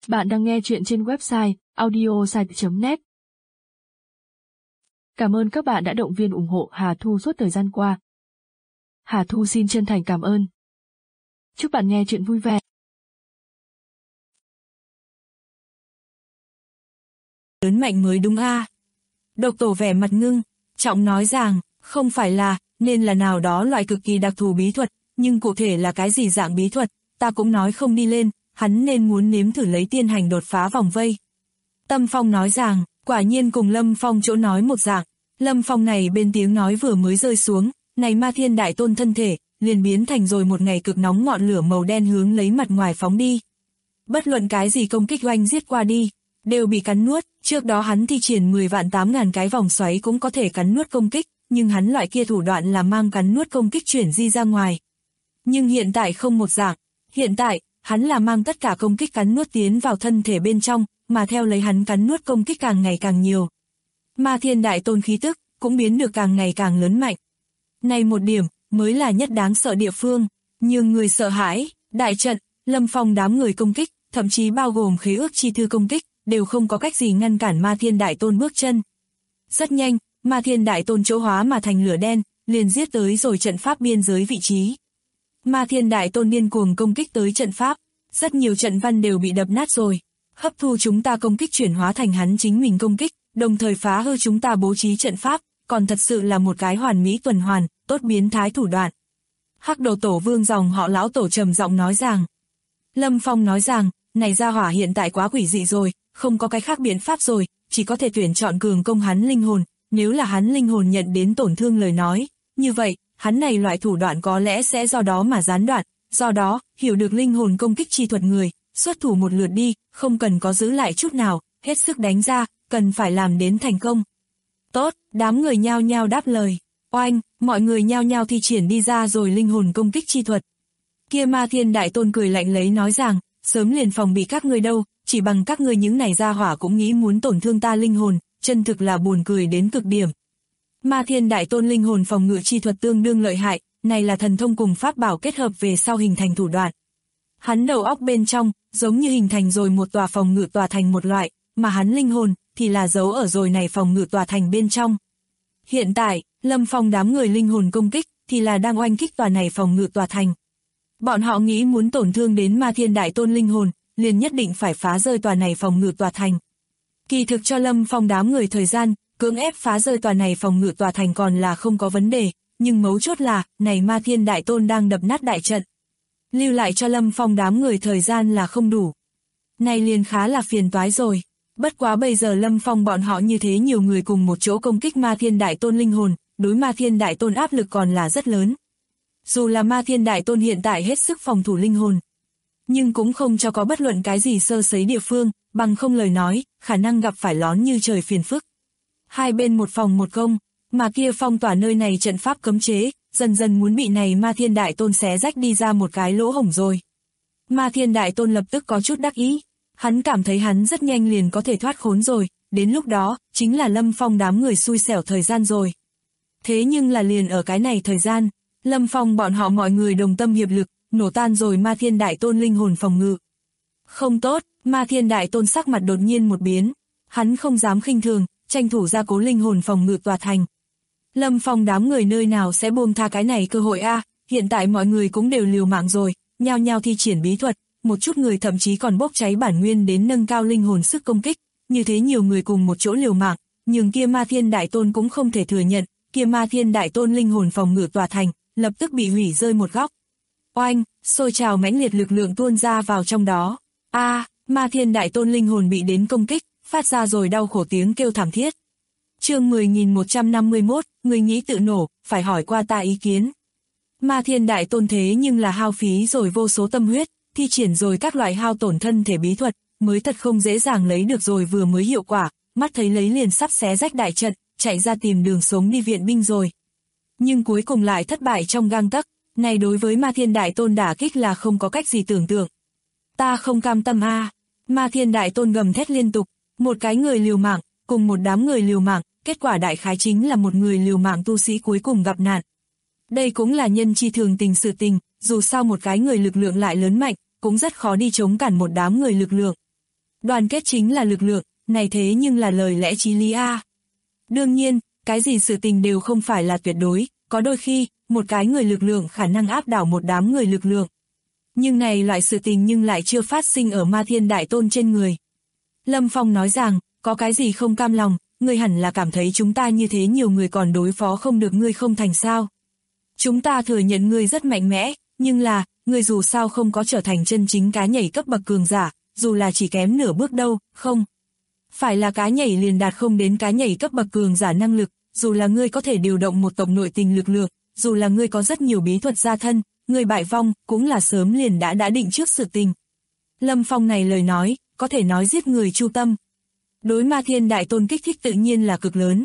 Bạn đang nghe chuyện trên website audiosite.net. Cảm ơn các bạn đã động viên ủng hộ Hà Thu suốt thời gian qua. Hà Thu xin chân thành cảm ơn. Chúc bạn nghe chuyện vui vẻ. Lớn mạnh mới đúng a. Độc Tổ vẻ mặt ngưng, trọng nói rằng, không phải là, nên là nào đó loại cực kỳ đặc thù bí thuật, nhưng cụ thể là cái gì dạng bí thuật, ta cũng nói không đi lên, hắn nên muốn nếm thử lấy tiên hành đột phá vòng vây. Tâm Phong nói rằng, quả nhiên cùng Lâm Phong chỗ nói một dạng, Lâm Phong này bên tiếng nói vừa mới rơi xuống, này Ma Thiên Đại Tôn thân thể, liền biến thành rồi một ngày cực nóng ngọn lửa màu đen hướng lấy mặt ngoài phóng đi. Bất luận cái gì công kích oanh giết qua đi, đều bị cắn nuốt, trước đó hắn thi triển 10 vạn 8.000 cái vòng xoáy cũng có thể cắn nuốt công kích, nhưng hắn loại kia thủ đoạn là mang cắn nuốt công kích chuyển di ra ngoài. Nhưng hiện tại không một dạng, hiện tại, hắn là mang tất cả công kích cắn nuốt tiến vào thân thể bên trong, mà theo lấy hắn cắn nuốt công kích càng ngày càng nhiều. Ma Thiên Đại Tôn khí tức, cũng biến được càng ngày càng lớn mạnh. Này một điểm, mới là nhất đáng sợ địa phương, nhưng người sợ hãi, đại trận, Lâm Phong đám người công kích, thậm chí bao gồm khế ước chi thư công kích, đều không có cách gì ngăn cản Ma Thiên Đại Tôn bước chân. Rất nhanh, Ma Thiên Đại Tôn chỗ hóa mà thành lửa đen, liền giết tới rồi trận pháp biên giới vị trí. Ma Thiên Đại Tôn điên cuồng công kích tới trận pháp, rất nhiều trận văn đều bị đập nát rồi, hấp thu chúng ta công kích chuyển hóa thành hắn chính mình công kích, đồng thời phá hư chúng ta bố trí trận pháp, còn thật sự là một cái hoàn mỹ tuần hoàn, tốt biến thái thủ đoạn. Hắc Đồ Tổ Vương dòng họ lão tổ trầm giọng nói rằng. Lâm Phong nói rằng, này gia hỏa hiện tại quá quỷ dị rồi, không có cái khác biện pháp rồi, chỉ có thể tuyển chọn cường công hắn linh hồn, nếu là hắn linh hồn nhận đến tổn thương lời nói, như vậy, hắn này loại thủ đoạn có lẽ sẽ do đó mà gián đoạn, do đó, hiểu được linh hồn công kích chi thuật người, xuất thủ một lượt đi, không cần có giữ lại chút nào, hết sức đánh ra, cần phải làm đến thành công. Tốt, đám người nhao nhao đáp lời, oanh, mọi người nhao nhao thi triển đi ra rồi linh hồn công kích chi thuật. Kia Ma Thiên Đại Tôn cười lạnh lấy nói rằng, sớm liền phòng bị các ngươi đâu, chỉ bằng các ngươi những này gia hỏa cũng nghĩ muốn tổn thương ta linh hồn, chân thực là buồn cười đến cực điểm. Ma Thiên Đại Tôn linh hồn phòng ngự chi thuật tương đương lợi hại, này là thần thông cùng pháp bảo kết hợp về sau hình thành thủ đoạn. Hắn đầu óc bên trong, giống như hình thành rồi một tòa phòng ngự tòa thành một loại, mà hắn linh hồn, thì là giấu ở rồi này phòng ngự tòa thành bên trong. Hiện tại, Lâm Phong đám người linh hồn công kích, thì là đang oanh kích tòa này phòng ngự tòa thành. Bọn họ nghĩ muốn tổn thương đến Ma Thiên Đại Tôn linh hồn, liền nhất định phải phá rơi tòa này phòng ngự tòa thành. Kỳ thực cho Lâm Phong đám người thời gian, cưỡng ép phá rơi tòa này phòng ngự tòa thành còn là không có vấn đề, nhưng mấu chốt là, này Ma Thiên Đại Tôn đang đập nát đại trận. Lưu lại cho Lâm Phong đám người thời gian là không đủ. Này liền khá là phiền toái rồi. Bất quá bây giờ Lâm Phong bọn họ như thế nhiều người cùng một chỗ công kích Ma Thiên Đại Tôn linh hồn, đối Ma Thiên Đại Tôn áp lực còn là rất lớn. Dù là Ma Thiên Đại Tôn hiện tại hết sức phòng thủ linh hồn, nhưng cũng không cho có bất luận cái gì sơ sẩy địa phương, bằng không lời nói, khả năng gặp phải lón như trời phiền phức. Hai bên một phòng một công, mà kia phong tỏa nơi này trận pháp cấm chế, dần dần muốn bị này Ma Thiên Đại Tôn xé rách đi ra một cái lỗ hổng rồi. Ma Thiên Đại Tôn lập tức có chút đắc ý, hắn cảm thấy hắn rất nhanh liền có thể thoát khốn rồi, đến lúc đó, chính là Lâm Phong đám người xui xẻo thời gian rồi. Thế nhưng là liền ở cái này thời gian, Lâm Phong bọn họ mọi người đồng tâm hiệp lực, nổ tan rồi Ma Thiên Đại Tôn linh hồn phòng ngự. Không tốt, Ma Thiên Đại Tôn sắc mặt đột nhiên một biến, hắn không dám khinh thường, tranh thủ gia cố linh hồn phòng ngự tòa thành. Lâm Phong đám người nơi nào sẽ buông tha cái này cơ hội a? Hiện tại mọi người cũng đều liều mạng rồi, nhao nhao thi triển bí thuật, một chút người thậm chí còn bốc cháy bản nguyên đến nâng cao linh hồn sức công kích, như thế nhiều người cùng một chỗ liều mạng, nhưng kia Ma Thiên Đại Tôn cũng không thể thừa nhận, kia Ma Thiên Đại Tôn linh hồn phòng ngự tòa thành, lập tức bị hủy rơi một góc. Oanh, sôi trào mãnh liệt lực lượng tuôn ra vào trong đó. Ma Thiên Đại Tôn linh hồn bị đến công kích, phát ra rồi đau khổ tiếng kêu thảm thiết. Chương 10.151, người nghĩ tự nổ, phải hỏi qua ta ý kiến. Ma Thiên Đại Tôn thế nhưng là hao phí rồi vô số tâm huyết, thi triển rồi các loại hao tổn thân thể bí thuật, mới thật không dễ dàng lấy được rồi vừa mới hiệu quả, mắt thấy lấy liền sắp xé rách đại trận, chạy ra tìm đường sống đi viện binh rồi. Nhưng cuối cùng lại thất bại trong gang tấc, này đối với Ma Thiên Đại Tôn đả kích là không có cách gì tưởng tượng. Ta không cam tâm a! Ma Thiên Đại Tôn gầm thét liên tục, một cái người liều mạng, cùng một đám người liều mạng, kết quả đại khái chính là một người liều mạng tu sĩ cuối cùng gặp nạn. Đây cũng là nhân chi thường tình sự tình, dù sao một cái người lực lượng lại lớn mạnh, cũng rất khó đi chống cản một đám người lực lượng. Đoàn kết chính là lực lượng, này thế nhưng là lời lẽ chí lý a. Đương nhiên, cái gì sự tình đều không phải là tuyệt đối, có đôi khi, một cái người lực lượng khả năng áp đảo một đám người lực lượng. Nhưng này loại sự tình nhưng lại chưa phát sinh ở Ma Thiên Đại Tôn trên người. Lâm Phong nói rằng, có cái gì không cam lòng, ngươi hẳn là cảm thấy chúng ta như thế nhiều người còn đối phó không được ngươi không thành sao. Chúng ta thừa nhận ngươi rất mạnh mẽ, nhưng là, ngươi dù sao không có trở thành chân chính cá nhảy cấp bậc cường giả, dù là chỉ kém nửa bước đâu, không. Phải là cá nhảy liền đạt không đến cá nhảy cấp bậc cường giả năng lực, dù là ngươi có thể điều động một tộc nội tình lực lượng, dù là ngươi có rất nhiều bí thuật gia thân, ngươi bại vong cũng là sớm liền đã định trước sự tình. Lâm Phong này lời nói, có thể nói giết người chu tâm. Đối Ma Thiên Đại Tôn kích thích tự nhiên là cực lớn.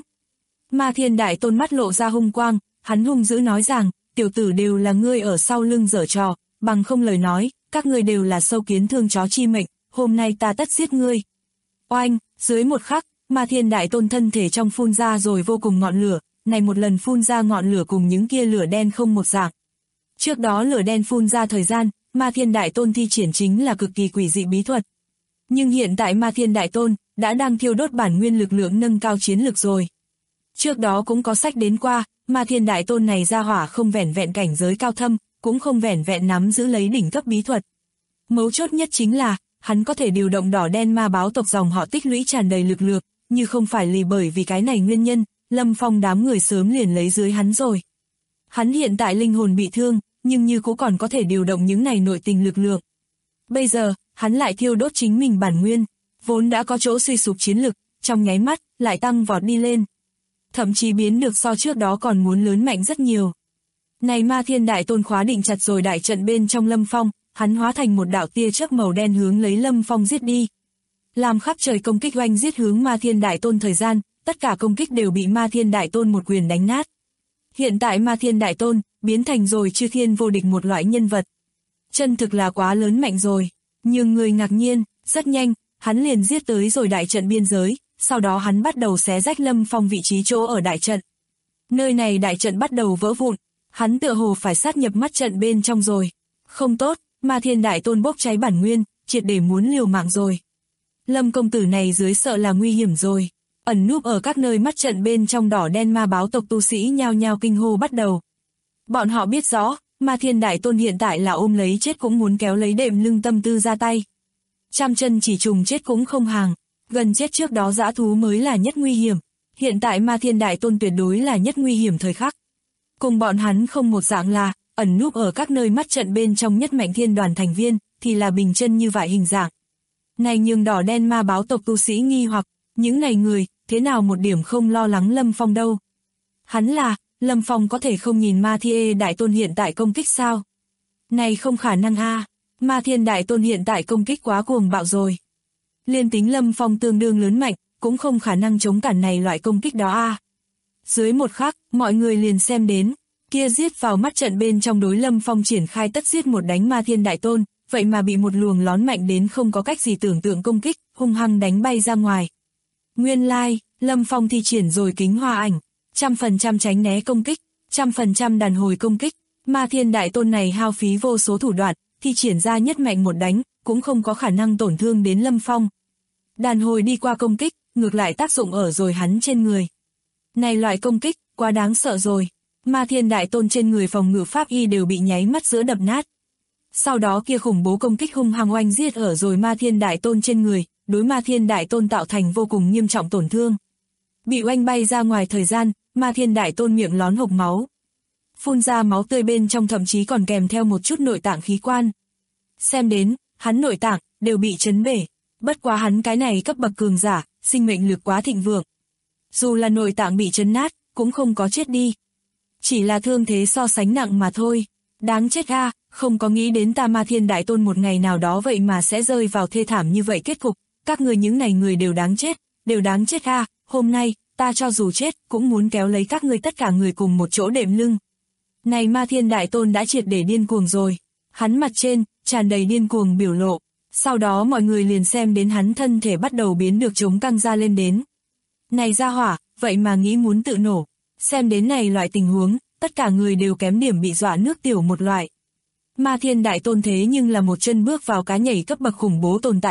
Ma Thiên Đại Tôn mắt lộ ra hung quang, hắn hung dữ nói rằng, tiểu tử đều là ngươi ở sau lưng giở trò, bằng không lời nói, các ngươi đều là sâu kiến thương chó chi mệnh, hôm nay ta tất giết ngươi. Oanh, dưới một khắc, Ma Thiên Đại Tôn thân thể trong phun ra rồi vô cùng ngọn lửa, này một lần phun ra ngọn lửa cùng những kia lửa đen không một dạng. Trước đó lửa đen phun ra thời gian, Ma Thiên Đại Tôn thi triển chính là cực kỳ quỷ dị bí thuật. Nhưng hiện tại Ma Thiên Đại Tôn đã đang thiêu đốt bản nguyên lực lượng nâng cao chiến lực rồi. Trước đó cũng có sách đến qua, Ma Thiên Đại Tôn này ra hỏa không vẻn vẹn cảnh giới cao thâm, cũng không vẻn vẹn nắm giữ lấy đỉnh cấp bí thuật. Mấu chốt nhất chính là, hắn có thể điều động đỏ đen ma báo tộc dòng họ tích lũy tràn đầy lực lượng, như không phải lì bởi vì cái này nguyên nhân, Lâm Phong đám người sớm liền lấy dưới hắn rồi. Hắn hiện tại linh hồn bị thương, nhưng như cũng còn có thể điều động những này nội tình lực lượng. Bây giờ, hắn lại thiêu đốt chính mình bản nguyên, vốn đã có chỗ suy sụp chiến lực, trong nháy mắt, lại tăng vọt đi lên. Thậm chí biến được so trước đó còn muốn lớn mạnh rất nhiều. Này Ma Thiên Đại Tôn khóa định chặt rồi đại trận bên trong Lâm Phong, hắn hóa thành một đạo tia chớp màu đen hướng lấy Lâm Phong giết đi. Làm khắp trời công kích oanh giết hướng Ma Thiên Đại Tôn thời gian, tất cả công kích đều bị Ma Thiên Đại Tôn một quyền đánh nát. Hiện tại Ma Thiên Đại Tôn biến thành rồi chư thiên vô địch một loại nhân vật. Chân thực là quá lớn mạnh rồi, nhưng người ngạc nhiên, rất nhanh, hắn liền giết tới rồi đại trận biên giới, sau đó hắn bắt đầu xé rách Lâm Phong vị trí chỗ ở đại trận. Nơi này đại trận bắt đầu vỡ vụn, hắn tựa hồ phải sát nhập mắt trận bên trong rồi. Không tốt, Ma Thiên Đại Tôn bốc cháy bản nguyên, triệt để muốn liều mạng rồi. Lâm công tử này dưới sợ là nguy hiểm rồi. Ẩn núp ở các nơi mắt trận bên trong đỏ đen ma báo tộc tu sĩ nhao nhao kinh hô bắt đầu. Bọn họ biết rõ, Ma Thiên Đại Tôn hiện tại là ôm lấy chết cũng muốn kéo lấy đệm lưng tâm tư ra tay. Trăm chân chỉ trùng chết cũng không hàng, gần chết trước đó dã thú mới là nhất nguy hiểm. Hiện tại Ma Thiên Đại Tôn tuyệt đối là nhất nguy hiểm thời khắc. Cùng bọn hắn không một dạng là, ẩn núp ở các nơi mắt trận bên trong nhất mạnh thiên đoàn thành viên, thì là bình chân như vậy hình dạng. Này nhưng đỏ đen ma báo tộc tu sĩ nghi hoặc, những này người, thế nào một điểm không lo lắng Lâm Phong đâu. Hắn là, Lâm Phong có thể không nhìn Ma Thiên Đại Tôn hiện tại công kích sao? Này không khả năng a, Ma Thiên Đại Tôn hiện tại công kích quá cuồng bạo rồi. Liên tính Lâm Phong tương đương lớn mạnh, cũng không khả năng chống cản này loại công kích đó a. Dưới một khắc, mọi người liền xem đến, kia giết vào mắt trận bên trong đối Lâm Phong triển khai tất giết một đánh Ma Thiên Đại Tôn, vậy mà bị một luồng lón mạnh đến không có cách gì tưởng tượng công kích, hung hăng đánh bay ra ngoài. Nguyên lai, Lâm Phong thi triển rồi kính hoa ảnh, 100% tránh né công kích, 100% đàn hồi công kích, Ma Thiên Đại Tôn này hao phí vô số thủ đoạn, thi triển ra nhất mạnh một đánh, cũng không có khả năng tổn thương đến Lâm Phong. Đàn hồi đi qua công kích, ngược lại tác dụng ở rồi hắn trên người. Này loại công kích, quá đáng sợ rồi. Ma Thiên Đại Tôn trên người phòng ngự pháp y đều bị nháy mắt giữa đập nát. Sau đó kia khủng bố công kích hung hăng oanh giết ở rồi Ma Thiên Đại Tôn trên người, đối Ma Thiên Đại Tôn tạo thành vô cùng nghiêm trọng tổn thương. Bị oanh bay ra ngoài thời gian, Ma Thiên Đại Tôn miệng lón hộc máu. Phun ra máu tươi bên trong thậm chí còn kèm theo một chút nội tạng khí quan. Xem đến, hắn nội tạng, đều bị chấn bể. Bất quá hắn cái này cấp bậc cường giả, sinh mệnh lực quá thịnh vượng. Dù là nội tạng bị chấn nát, cũng không có chết đi. Chỉ là thương thế so sánh nặng mà thôi. Đáng chết a, không có nghĩ đến ta Ma Thiên Đại Tôn một ngày nào đó vậy mà sẽ rơi vào thê thảm như vậy kết cục. Các người những này người đều đáng chết a, hôm nay, ta cho dù chết, cũng muốn kéo lấy các ngươi tất cả người cùng một chỗ đệm lưng. Này Ma Thiên Đại Tôn đã triệt để điên cuồng rồi. Hắn mặt trên, tràn đầy điên cuồng biểu lộ. Sau đó mọi người liền xem đến hắn thân thể bắt đầu biến được chống căng ra lên đến. Này ra hỏa, vậy mà nghĩ muốn tự nổ. Xem đến này loại tình huống, tất cả người đều kém điểm bị dọa nước tiểu một loại. Ma Thiên Đại Tôn thế nhưng là một chân bước vào cá nhảy cấp bậc khủng bố tồn tại a,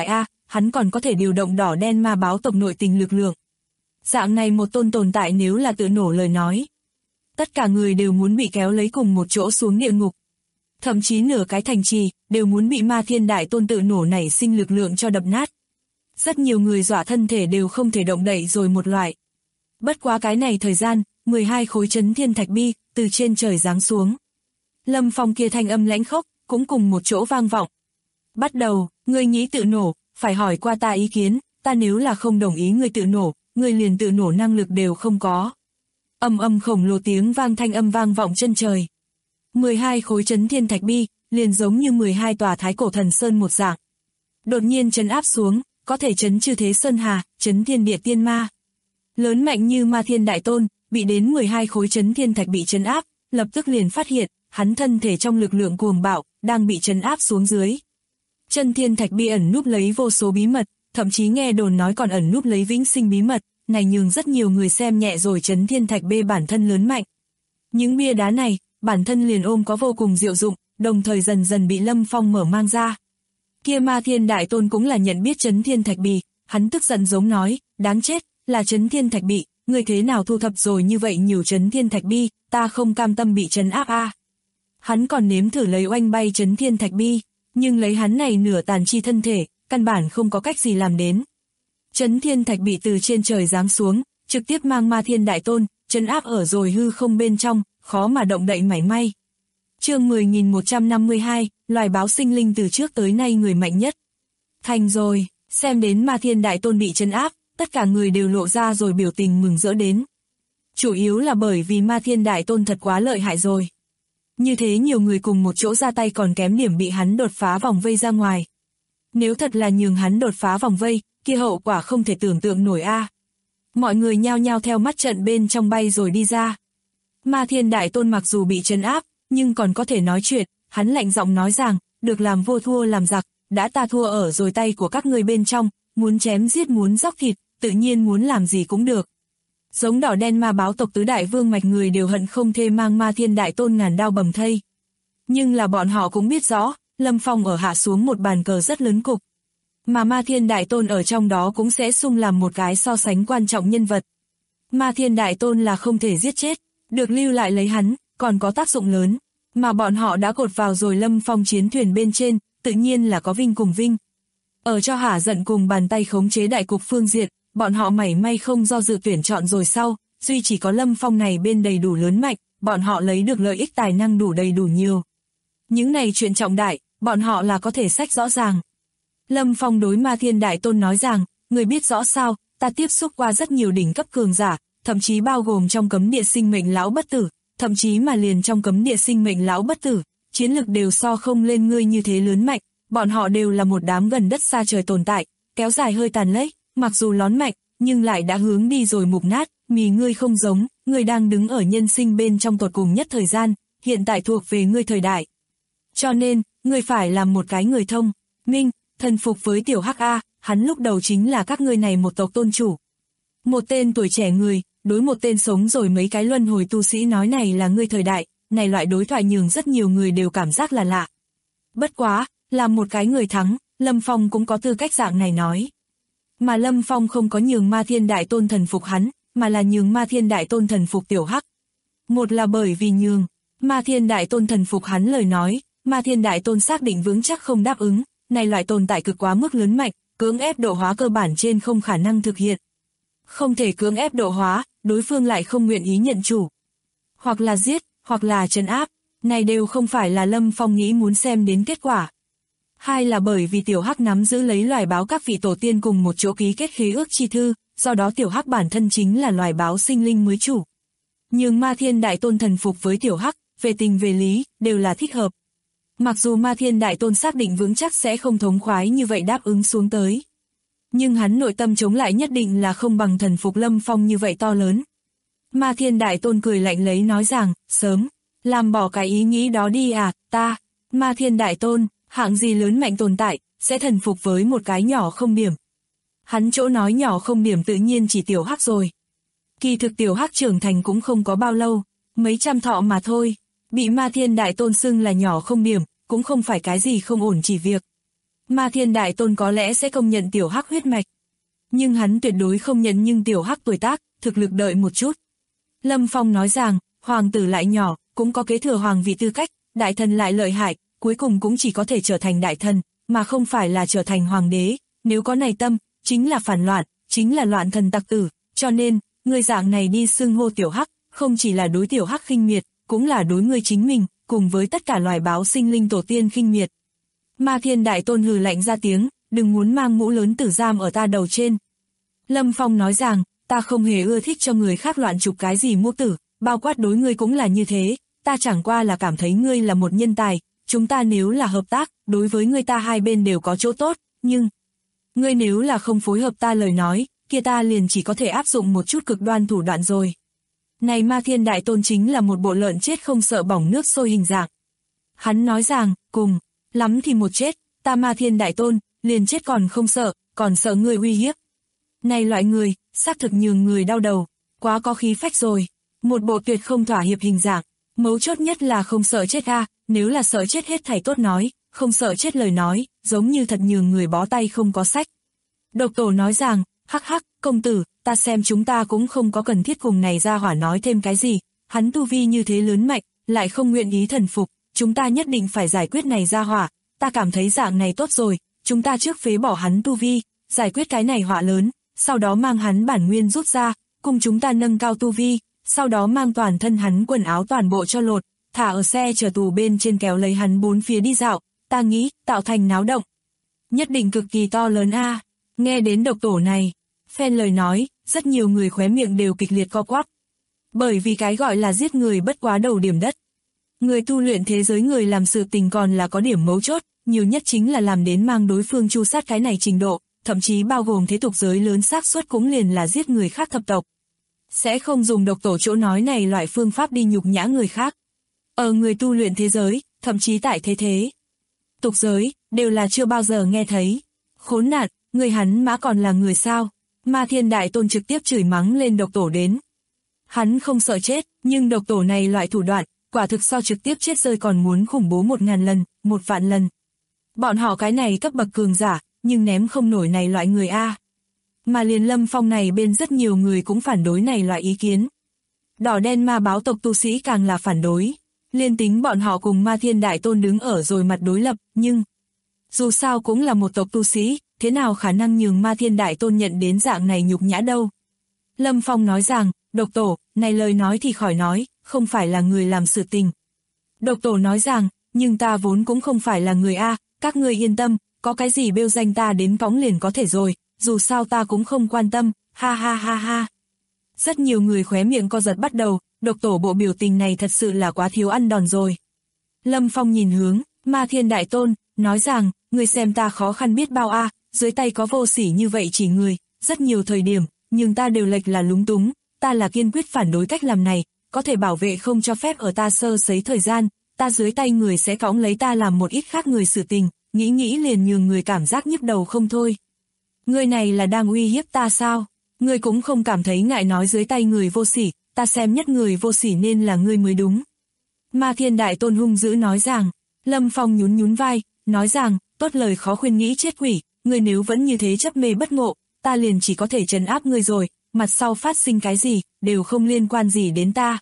hắn còn có thể điều động đỏ đen ma báo tộc nội tình lực lượng. Dạng này một tôn tồn tại nếu là tự nổ lời nói, tất cả người đều muốn bị kéo lấy cùng một chỗ xuống địa ngục. Thậm chí nửa cái thành trì đều muốn bị Ma Thiên Đại Tôn tự nổ nảy sinh lực lượng cho đập nát. Rất nhiều người dọa thân thể đều không thể động đậy rồi một loại. Bất quá cái này thời gian, 12 khối chấn thiên thạch bi từ trên trời giáng xuống. Lâm Phong kia thanh âm lãnh khốc cũng cùng một chỗ vang vọng. Bắt đầu, ngươi nghĩ tự nổ, phải hỏi qua ta ý kiến, ta nếu là không đồng ý ngươi tự nổ, ngươi liền tự nổ năng lực đều không có. Âm âm khổng lồ tiếng vang thanh âm vang vọng chân trời. 12 khối chấn thiên thạch bi, liền giống như 12 tòa thái cổ thần sơn một dạng. Đột nhiên trấn áp xuống, có thể chấn chư thế sơn hà, chấn thiên địa tiên ma. Lớn mạnh như Ma Thiên Đại Tôn, bị đến 12 khối chấn thiên thạch bị trấn áp, lập tức liền phát hiện, hắn thân thể trong lực lượng cuồng bạo, đang bị trấn áp xuống dưới. Chân thiên thạch bi ẩn núp lấy vô số bí mật, thậm chí nghe đồn nói còn ẩn núp lấy vĩnh sinh bí mật, này nhường rất nhiều người xem nhẹ rồi chấn thiên thạch bê bản thân lớn mạnh. Những bia đá này, bản thân liền ôm có vô cùng diệu dụng, đồng thời dần dần bị Lâm Phong mở mang ra. Kia Ma Thiên Đại Tôn cũng là nhận biết chấn thiên thạch bì, hắn tức giận giống nói, đáng chết, là chấn thiên thạch bị, ngươi thế nào thu thập rồi như vậy nhiều chấn thiên thạch bi, ta không cam tâm bị trấn áp a. Hắn còn nếm thử lấy oanh bay chấn thiên thạch bi, nhưng lấy hắn này nửa tàn chi thân thể, căn bản không có cách gì làm đến. Chấn thiên thạch bị từ trên trời giáng xuống, trực tiếp mang Ma Thiên Đại Tôn, trấn áp ở rồi hư không bên trong, khó mà động đậy mảy may. Chương 10.152, loài báo sinh linh từ trước tới nay người mạnh nhất. Thành rồi, xem đến Ma Thiên Đại Tôn bị trấn áp, tất cả người đều lộ ra rồi biểu tình mừng rỡ đến. Chủ yếu là bởi vì Ma Thiên Đại Tôn thật quá lợi hại rồi. Như thế nhiều người cùng một chỗ ra tay còn kém điểm bị hắn đột phá vòng vây ra ngoài. Nếu thật là nhường hắn đột phá vòng vây, kia hậu quả không thể tưởng tượng nổi a. Mọi người nhao nhao theo mắt trận bên trong bay rồi đi ra. Ma Thiên Đại Tôn mặc dù bị trấn áp, nhưng còn có thể nói chuyện, hắn lạnh giọng nói rằng, được làm vua thua làm giặc, đã ta thua ở rồi tay của các ngươi bên trong, muốn chém giết muốn dóc thịt, tự nhiên muốn làm gì cũng được. Giống đỏ đen ma báo tộc tứ đại vương mạch người đều hận không thê mang Ma Thiên Đại Tôn ngàn đao bầm thây. Nhưng là bọn họ cũng biết rõ, Lâm Phong ở hạ xuống một bàn cờ rất lớn cục. Mà Ma Thiên Đại Tôn ở trong đó cũng sẽ xung làm một cái so sánh quan trọng nhân vật. Ma Thiên Đại Tôn là không thể giết chết, được lưu lại lấy hắn, còn có tác dụng lớn. Mà bọn họ đã cột vào rồi Lâm Phong chiến thuyền bên trên, tự nhiên là có vinh cùng vinh. Ở cho hả giận cùng bàn tay khống chế đại cục phương diện, bọn họ mảy may không do dự tuyển chọn rồi sau, duy chỉ có Lâm Phong này bên đầy đủ lớn mạnh, bọn họ lấy được lợi ích tài năng đủ đầy đủ nhiều. Những này chuyện trọng đại, bọn họ là có thể sách rõ ràng. Lâm Phong đối Ma Thiên Đại Tôn nói rằng, người biết rõ sao, ta tiếp xúc qua rất nhiều đỉnh cấp cường giả, thậm chí bao gồm trong cấm địa sinh mệnh lão bất tử, thậm chí mà liền trong cấm địa sinh mệnh lão bất tử, chiến lực đều so không lên ngươi như thế lớn mạnh, bọn họ đều là một đám gần đất xa trời tồn tại, kéo dài hơi tàn lẫy, mặc dù lón mạnh, nhưng lại đã hướng đi rồi mục nát, mì ngươi không giống, ngươi đang đứng ở nhân sinh bên trong tột cùng nhất thời gian, hiện tại thuộc về ngươi thời đại. Cho nên, ngươi phải làm một cái người thông minh, thần phục với tiểu Hắc A, hắn lúc đầu chính là các ngươi này một tộc tôn chủ. Một tên tuổi trẻ người, đối một tên sống rồi mấy cái luân hồi tu sĩ nói này là ngươi thời đại, này loại đối thoại nhường rất nhiều người đều cảm giác là lạ. Bất quá, làm một cái người thắng, Lâm Phong cũng có tư cách dạng này nói. Mà Lâm Phong không có nhường Ma Thiên Đại Tôn thần phục hắn, mà là nhường Ma Thiên Đại Tôn thần phục tiểu Hắc. Một là bởi vì nhường Ma Thiên Đại Tôn thần phục hắn lời nói, Ma Thiên Đại Tôn xác định vững chắc không đáp ứng, này loại tồn tại cực quá mức lớn mạnh, cưỡng ép độ hóa cơ bản trên không khả năng thực hiện. Không thể cưỡng ép độ hóa, đối phương lại không nguyện ý nhận chủ. Hoặc là giết, hoặc là trấn áp, này đều không phải là Lâm Phong nghĩ muốn xem đến kết quả. Hai là bởi vì tiểu Hắc nắm giữ lấy loài báo các vị tổ tiên cùng một chỗ ký kết khế ước chi thư, do đó tiểu Hắc bản thân chính là loài báo sinh linh mới chủ. Nhưng Ma Thiên Đại Tôn thần phục với tiểu Hắc, về tình về lý, đều là thích hợp. Mặc dù Ma Thiên Đại Tôn xác định vững chắc sẽ không thống khoái như vậy đáp ứng xuống tới. Nhưng hắn nội tâm chống lại nhất định là không bằng thần phục Lâm Phong như vậy to lớn. Ma Thiên Đại Tôn cười lạnh lấy nói rằng, sớm, làm bỏ cái ý nghĩ đó đi à, ta, Ma Thiên Đại Tôn, hạng gì lớn mạnh tồn tại, sẽ thần phục với một cái nhỏ không điểm. Hắn chỗ nói nhỏ không điểm tự nhiên chỉ tiểu Hắc rồi. Kỳ thực tiểu Hắc trưởng thành cũng không có bao lâu, mấy trăm thọ mà thôi, bị Ma Thiên Đại Tôn xưng là nhỏ không điểm, cũng không phải cái gì không ổn chỉ việc. Ma Thiên Đại Tôn có lẽ sẽ công nhận Tiểu Hắc huyết mạch. Nhưng hắn tuyệt đối không nhận nhưng Tiểu Hắc tuổi tác, thực lực đợi một chút. Lâm Phong nói rằng, hoàng tử lại nhỏ, cũng có kế thừa hoàng vị tư cách, đại thần lại lợi hại, cuối cùng cũng chỉ có thể trở thành đại thần, mà không phải là trở thành hoàng đế, nếu có này tâm, chính là phản loạn, chính là loạn thần tặc tử, cho nên, người dạng này đi xưng hô Tiểu Hắc, không chỉ là đối Tiểu Hắc khinh miệt, cũng là đối người chính mình, cùng với tất cả loài báo sinh linh tổ tiên khinh miệt. Ma Thiên Đại Tôn hừ lạnh ra tiếng, đừng muốn mang mũ lớn tử giam ở ta đầu trên. Lâm Phong nói rằng, ta không hề ưa thích cho người khác loạn chụp cái gì mũ tử, bao quát đối ngươi cũng là như thế, ta chẳng qua là cảm thấy ngươi là một nhân tài, chúng ta nếu là hợp tác, đối với ngươi ta hai bên đều có chỗ tốt, nhưng ngươi nếu là không phối hợp ta lời nói, kia ta liền chỉ có thể áp dụng một chút cực đoan thủ đoạn rồi. Này Ma Thiên Đại Tôn chính là một bộ lợn chết không sợ bỏng nước sôi hình dạng. Hắn nói rằng, cùng lắm thì một chết, ta Ma Thiên Đại Tôn, liền chết còn không sợ, còn sợ người uy hiếp. Này loại người, xác thực nhường người đau đầu, quá có khí phách rồi, một bộ tuyệt không thỏa hiệp hình dạng, mấu chốt nhất là không sợ chết a, nếu là sợ chết hết thảy tốt nói, không sợ chết lời nói, giống như thật nhường người bó tay không có sách. Độc Tổ nói rằng, hắc hắc, công tử, ta xem chúng ta cũng không có cần thiết cùng này ra hỏa nói thêm cái gì, hắn tu vi như thế lớn mạnh, lại không nguyện ý thần phục, chúng ta nhất định phải giải quyết này ra hỏa, ta cảm thấy dạng này tốt rồi, chúng ta trước phế bỏ hắn tu vi, giải quyết cái này họa lớn, sau đó mang hắn bản nguyên rút ra, cùng chúng ta nâng cao tu vi, sau đó mang toàn thân hắn quần áo toàn bộ cho lột, thả ở xe chở tù bên trên kéo lấy hắn bốn phía đi dạo, ta nghĩ, tạo thành náo động. Nhất định cực kỳ to lớn a. Nghe đến Độc Tổ này, phen lời nói, rất nhiều người khóe miệng đều kịch liệt co quắp. Bởi vì cái gọi là giết người bất quá đầu điểm đất. Người tu luyện thế giới người làm sự tình còn là có điểm mấu chốt, nhiều nhất chính là làm đến mang đối phương tru sát cái này trình độ, thậm chí bao gồm thế tục giới lớn xác suất cũng liền là giết người khác thập tộc. Sẽ không dùng Độc Tổ chỗ nói này loại phương pháp đi nhục nhã người khác. Ở người tu luyện thế giới, thậm chí tại thế tục giới, đều là chưa bao giờ nghe thấy. Khốn nạn, người hắn mã còn là người sao? Ma Thiên Đại Tôn trực tiếp chửi mắng lên Độc Tổ đến. Hắn không sợ chết, nhưng Độc Tổ này loại thủ đoạn, quả thực so trực tiếp chết rơi còn muốn khủng bố 1000 lần, 1.000.000 lần. Bọn họ cái này cấp bậc cường giả, nhưng ném không nổi này loại người a. Mà liền Lâm Phong này bên rất nhiều người cũng phản đối này loại ý kiến. Đỏ đen ma báo tộc tu sĩ càng là phản đối. Liên tính bọn họ cùng Ma Thiên Đại Tôn đứng ở rồi mặt đối lập, nhưng dù sao cũng là một tộc tu sĩ, thế nào khả năng nhường Ma Thiên Đại Tôn nhận đến dạng này nhục nhã đâu. Lâm Phong nói rằng, Độc Tổ, này lời nói thì khỏi nói, không phải là người làm sự tình. Độc Tổ nói rằng, nhưng ta vốn cũng không phải là người a, các ngươi yên tâm, có cái gì bêu danh ta đến cõng liền có thể rồi, dù sao ta cũng không quan tâm, ha ha ha ha. Rất nhiều người khóe miệng co giật bắt đầu, Độc Tổ bộ biểu tình này thật sự là quá thiếu ăn đòn rồi. Lâm Phong nhìn hướng Ma Thiên Đại Tôn, nói rằng, người xem ta khó khăn biết bao a, dưới tay có vô sỉ như vậy chỉ người, rất nhiều thời điểm, nhưng ta đều lệch là lúng túng, ta là kiên quyết phản đối cách làm này, có thể bảo vệ không cho phép ở ta sơ sấy thời gian, ta dưới tay người sẽ cõng lấy ta làm một ít khác người sự tình, nghĩ liền nhường người cảm giác nhức đầu không thôi. Người này là đang uy hiếp ta sao? Người cũng không cảm thấy ngại nói dưới tay người vô sỉ, ta xem nhất người vô sỉ nên là ngươi mới đúng. Ma Thiên Đại Tôn hung dữ nói rằng, Lâm Phong nhún vai, nói rằng, tốt lời khó khuyên nghĩ chết quỷ, ngươi nếu vẫn như thế chấp mê bất ngộ, ta liền chỉ có thể trấn áp ngươi rồi, mặt sau phát sinh cái gì, đều không liên quan gì đến ta.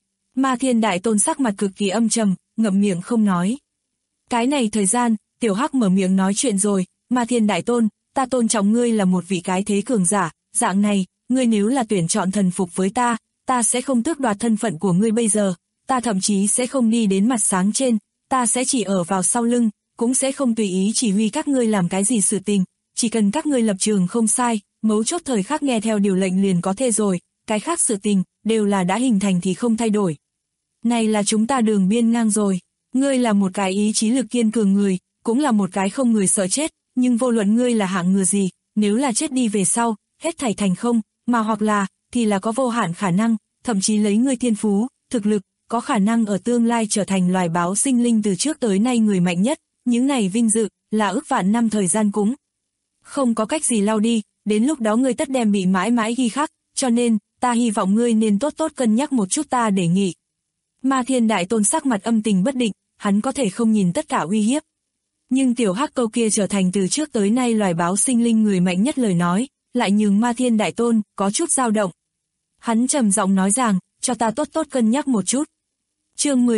Ma Thiên Đại Tôn sắc mặt cực kỳ âm trầm, ngậm miệng không nói. Cái này thời gian, Tiểu Hắc mở miệng nói chuyện rồi, Ma Thiên Đại Tôn, ta tôn trọng ngươi là một vị cái thế cường giả, dạng này, ngươi nếu là tuyển chọn thần phục với ta, ta sẽ không tước đoạt thân phận của ngươi bây giờ, ta thậm chí sẽ không đi đến mặt sáng trên, ta sẽ chỉ ở vào sau lưng, cũng sẽ không tùy ý chỉ huy các ngươi làm cái gì sự tình, chỉ cần các ngươi lập trường không sai, mấu chốt thời khắc nghe theo điều lệnh liền có thể rồi, cái khác sự tình, đều là đã hình thành thì không thay đổi. Này là chúng ta đường biên ngang rồi, ngươi là một cái ý chí lực kiên cường người, cũng là một cái không người sợ chết, nhưng vô luận ngươi là hạng người gì, nếu là chết đi về sau, hết thảy thành không, mà hoặc là, thì là có vô hạn khả năng, thậm chí lấy ngươi thiên phú, thực lực, có khả năng ở tương lai trở thành loài báo sinh linh từ trước tới nay người mạnh nhất, những này vinh dự, là ước vạn năm thời gian cũng không có cách gì lau đi, đến lúc đó ngươi tất đem bị mãi mãi ghi khắc, cho nên, ta hy vọng ngươi nên tốt tốt cân nhắc một chút ta đề nghị. Ma Thiên Đại Tôn sắc mặt âm tình bất định, hắn có thể không nhìn tất cả uy hiếp. Nhưng tiểu hắc câu kia trở thành từ trước tới nay loài báo sinh linh người mạnh nhất lời nói, lại nhường Ma Thiên Đại Tôn có chút dao động. Hắn trầm giọng nói rằng, cho ta tốt tốt cân nhắc một chút. Chương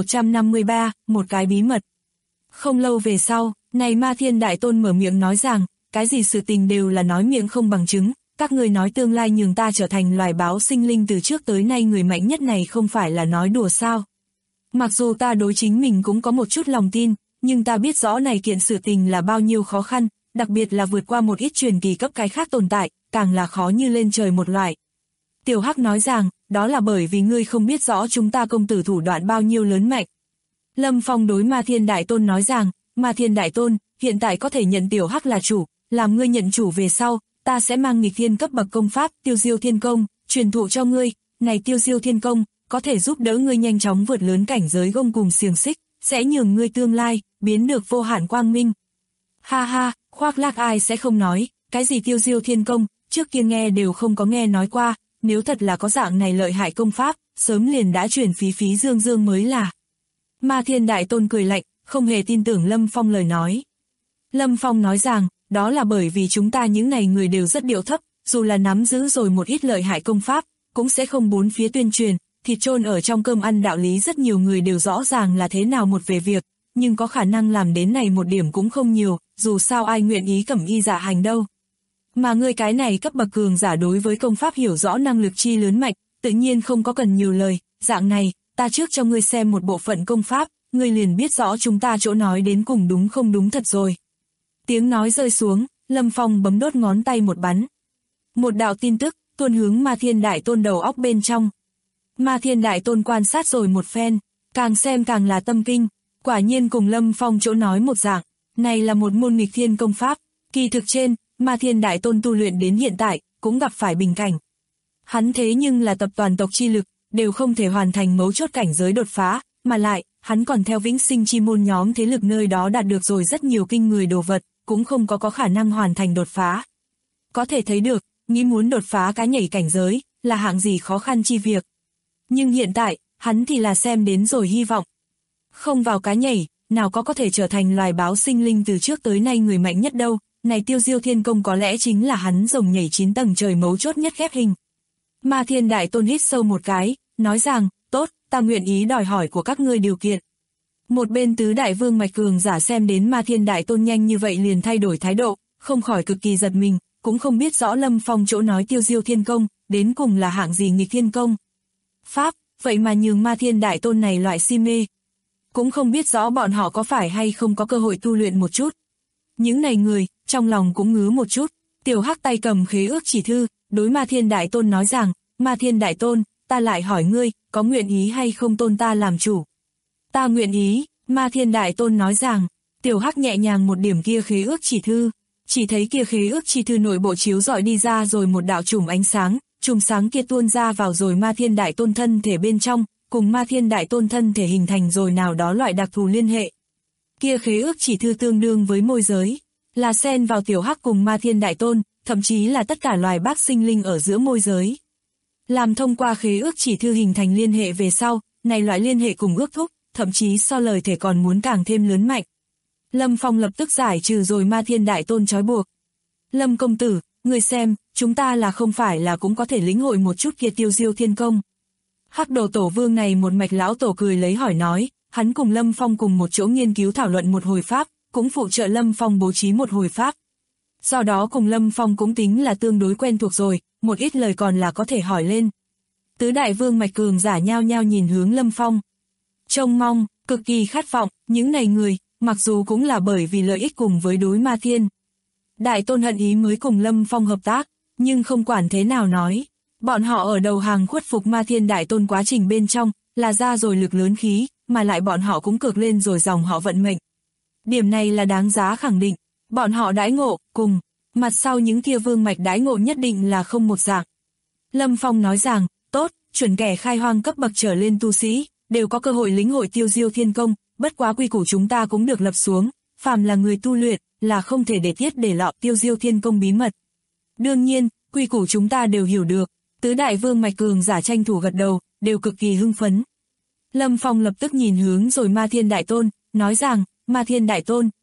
10.153, một cái bí mật. Không lâu về sau, này Ma Thiên Đại Tôn mở miệng nói rằng, cái gì sự tình đều là nói miệng không bằng chứng, các ngươi nói tương lai nhường ta trở thành loài báo sinh linh từ trước tới nay người mạnh nhất này không phải là nói đùa sao. Mặc dù ta đối chính mình cũng có một chút lòng tin, nhưng ta biết rõ này kiện sự tình là bao nhiêu khó khăn, đặc biệt là vượt qua một ít truyền kỳ cấp cái khác tồn tại, càng là khó như lên trời một loại. Tiểu Hắc nói rằng, đó là bởi vì ngươi không biết rõ chúng ta công tử thủ đoạn bao nhiêu lớn mạnh. Lâm Phong đối Ma Thiên Đại Tôn nói rằng, Ma Thiên Đại Tôn, hiện tại có thể nhận Tiểu Hắc là chủ, làm ngươi nhận chủ về sau, ta sẽ mang nghịch thiên cấp bậc công pháp Tiêu Diêu Thiên Công, truyền thụ cho ngươi, này Tiêu Diêu Thiên Công, có thể giúp đỡ ngươi nhanh chóng vượt lớn cảnh giới gông cùng xiềng xích, sẽ nhường ngươi tương lai, biến được vô hạn quang minh. Ha ha, khoác lác ai sẽ không nói, cái gì Tiêu Diêu Thiên Công, trước kia nghe đều không có nghe nói qua, nếu thật là có dạng này lợi hại công pháp, sớm liền đã chuyển phí phí dương dương mới là. Ma Thiên Đại Tôn cười lạnh, không hề tin tưởng Lâm Phong lời nói. Lâm Phong nói rằng, đó là bởi vì chúng ta những này người đều rất điệu thấp, dù là nắm giữ rồi một ít lợi hại công pháp, cũng sẽ không bốn phía tuyên truyền, thịt chôn ở trong cơm ăn đạo lý rất nhiều người đều rõ ràng là thế nào một về việc, nhưng có khả năng làm đến này một điểm cũng không nhiều, dù sao ai nguyện ý cẩm y dạ hành đâu. Mà ngươi cái này cấp bậc cường giả đối với công pháp hiểu rõ năng lực chi lớn mạnh, tự nhiên không có cần nhiều lời, dạng này, ta trước cho ngươi xem một bộ phận công pháp, ngươi liền biết rõ chúng ta chỗ nói đến cùng đúng không đúng thật rồi. Tiếng nói rơi xuống, Lâm Phong bấm đốt ngón tay một bắn. Một đạo tin tức, tuôn hướng Ma Thiên Đại Tôn đầu óc bên trong. Ma Thiên Đại Tôn quan sát rồi một phen, càng xem càng là tâm kinh, quả nhiên cùng Lâm Phong chỗ nói một dạng, này là một môn nghịch thiên công pháp, kỳ thực trên, Ma Thiên Đại Tôn tu luyện đến hiện tại, cũng gặp phải bình cảnh. Hắn thế nhưng là tập toàn tộc chi lực, đều không thể hoàn thành mấu chốt cảnh giới đột phá, mà lại, hắn còn theo vĩnh sinh chi môn nhóm thế lực nơi đó đạt được rồi rất nhiều kinh người đồ vật, cũng không có khả năng hoàn thành đột phá. Có thể thấy được, nghĩ muốn đột phá cái nhảy cảnh giới, là hạng gì khó khăn chi việc. Nhưng hiện tại, hắn thì là xem đến rồi hy vọng. Không vào cái nhảy, nào có thể trở thành loài báo sinh linh từ trước tới nay người mạnh nhất đâu, này Tiêu Diêu Thiên Công có lẽ chính là hắn rồng nhảy 9 tầng trời mấu chốt nhất ghép hình. Ma Thiên Đại Tôn hít sâu một cái, nói rằng, tốt, ta nguyện ý đòi hỏi của các ngươi điều kiện. Một bên tứ đại vương mạch cường giả xem đến Ma Thiên Đại Tôn nhanh như vậy liền thay đổi thái độ, không khỏi cực kỳ giật mình, cũng không biết rõ Lâm Phong chỗ nói Tiêu Diêu Thiên Công, đến cùng là hạng gì nghịch thiên công. Pháp, vậy mà nhường Ma Thiên Đại Tôn này loại si mê. Cũng không biết rõ bọn họ có phải hay không có cơ hội tu luyện một chút. Những này người, trong lòng cũng ngứa một chút, Tiểu Hắc tay cầm khế ước chỉ thư, đối Ma Thiên Đại Tôn nói rằng, Ma Thiên Đại Tôn, ta lại hỏi ngươi, có nguyện ý hay không tôn ta làm chủ? Ta nguyện ý, Ma Thiên Đại Tôn nói rằng, Tiểu Hắc nhẹ nhàng một điểm kia khế ước chỉ thư, chỉ thấy kia khế ước chỉ thư nội bộ chiếu rọi đi ra rồi một đạo chùm ánh sáng, chùm sáng kia tuôn ra vào rồi Ma Thiên Đại Tôn thân thể bên trong, cùng Ma Thiên Đại Tôn thân thể hình thành rồi nào đó loại đặc thù liên hệ. Kia khế ước chỉ thư tương đương với môi giới, là xen vào Tiểu Hắc cùng Ma Thiên Đại Tôn, thậm chí là tất cả loài bác sinh linh ở giữa môi giới. Làm thông qua khế ước chỉ thư hình thành liên hệ về sau, này loại liên hệ cùng ước thúc, thậm chí so lời thể còn muốn càng thêm lớn mạnh. Lâm Phong lập tức giải trừ rồi Ma Thiên Đại Tôn trói buộc. Lâm công tử, người xem, chúng ta là không phải là cũng có thể lĩnh hội một chút kia Tiêu Diêu Thiên Công. Hắc Đồ Tổ Vương này một mạch lão tổ cười lấy hỏi nói, hắn cùng Lâm Phong cùng một chỗ nghiên cứu thảo luận một hồi pháp, cũng phụ trợ Lâm Phong bố trí một hồi pháp. Do đó cùng Lâm Phong cũng tính là tương đối quen thuộc rồi, một ít lời còn là có thể hỏi lên. Tứ đại vương mạch cường giả nhao nhao nhìn hướng Lâm Phong. Trông mong, cực kỳ khát vọng, những này người, mặc dù cũng là bởi vì lợi ích cùng với đối Ma Thiên Đại Tôn hận ý mới cùng Lâm Phong hợp tác, nhưng không quản thế nào nói. Bọn họ ở đầu hàng khuất phục Ma Thiên Đại Tôn quá trình bên trong, là ra rồi lực lớn khí, mà lại bọn họ cũng cược lên rồi dòng họ vận mệnh. Điểm này là đáng giá khẳng định, bọn họ đãi ngộ, cùng, mặt sau những kia vương mạch đãi ngộ nhất định là không một dạng. Lâm Phong nói rằng, tốt, chuẩn kẻ khai hoang cấp bậc trở lên tu sĩ, đều có cơ hội lĩnh hội Tiêu Diêu Thiên Công, bất quá quy củ chúng ta cũng được lập xuống, phàm là người tu luyện, là không thể để tiết để lọt Tiêu Diêu Thiên Công bí mật. Đương nhiên, quy củ chúng ta đều hiểu được, tứ đại vương mạch cường giả tranh thủ gật đầu, đều cực kỳ hưng phấn. Lâm Phong lập tức nhìn hướng rồi Ma Thiên Đại Tôn, nói rằng, Ma Thiên Đại Tôn,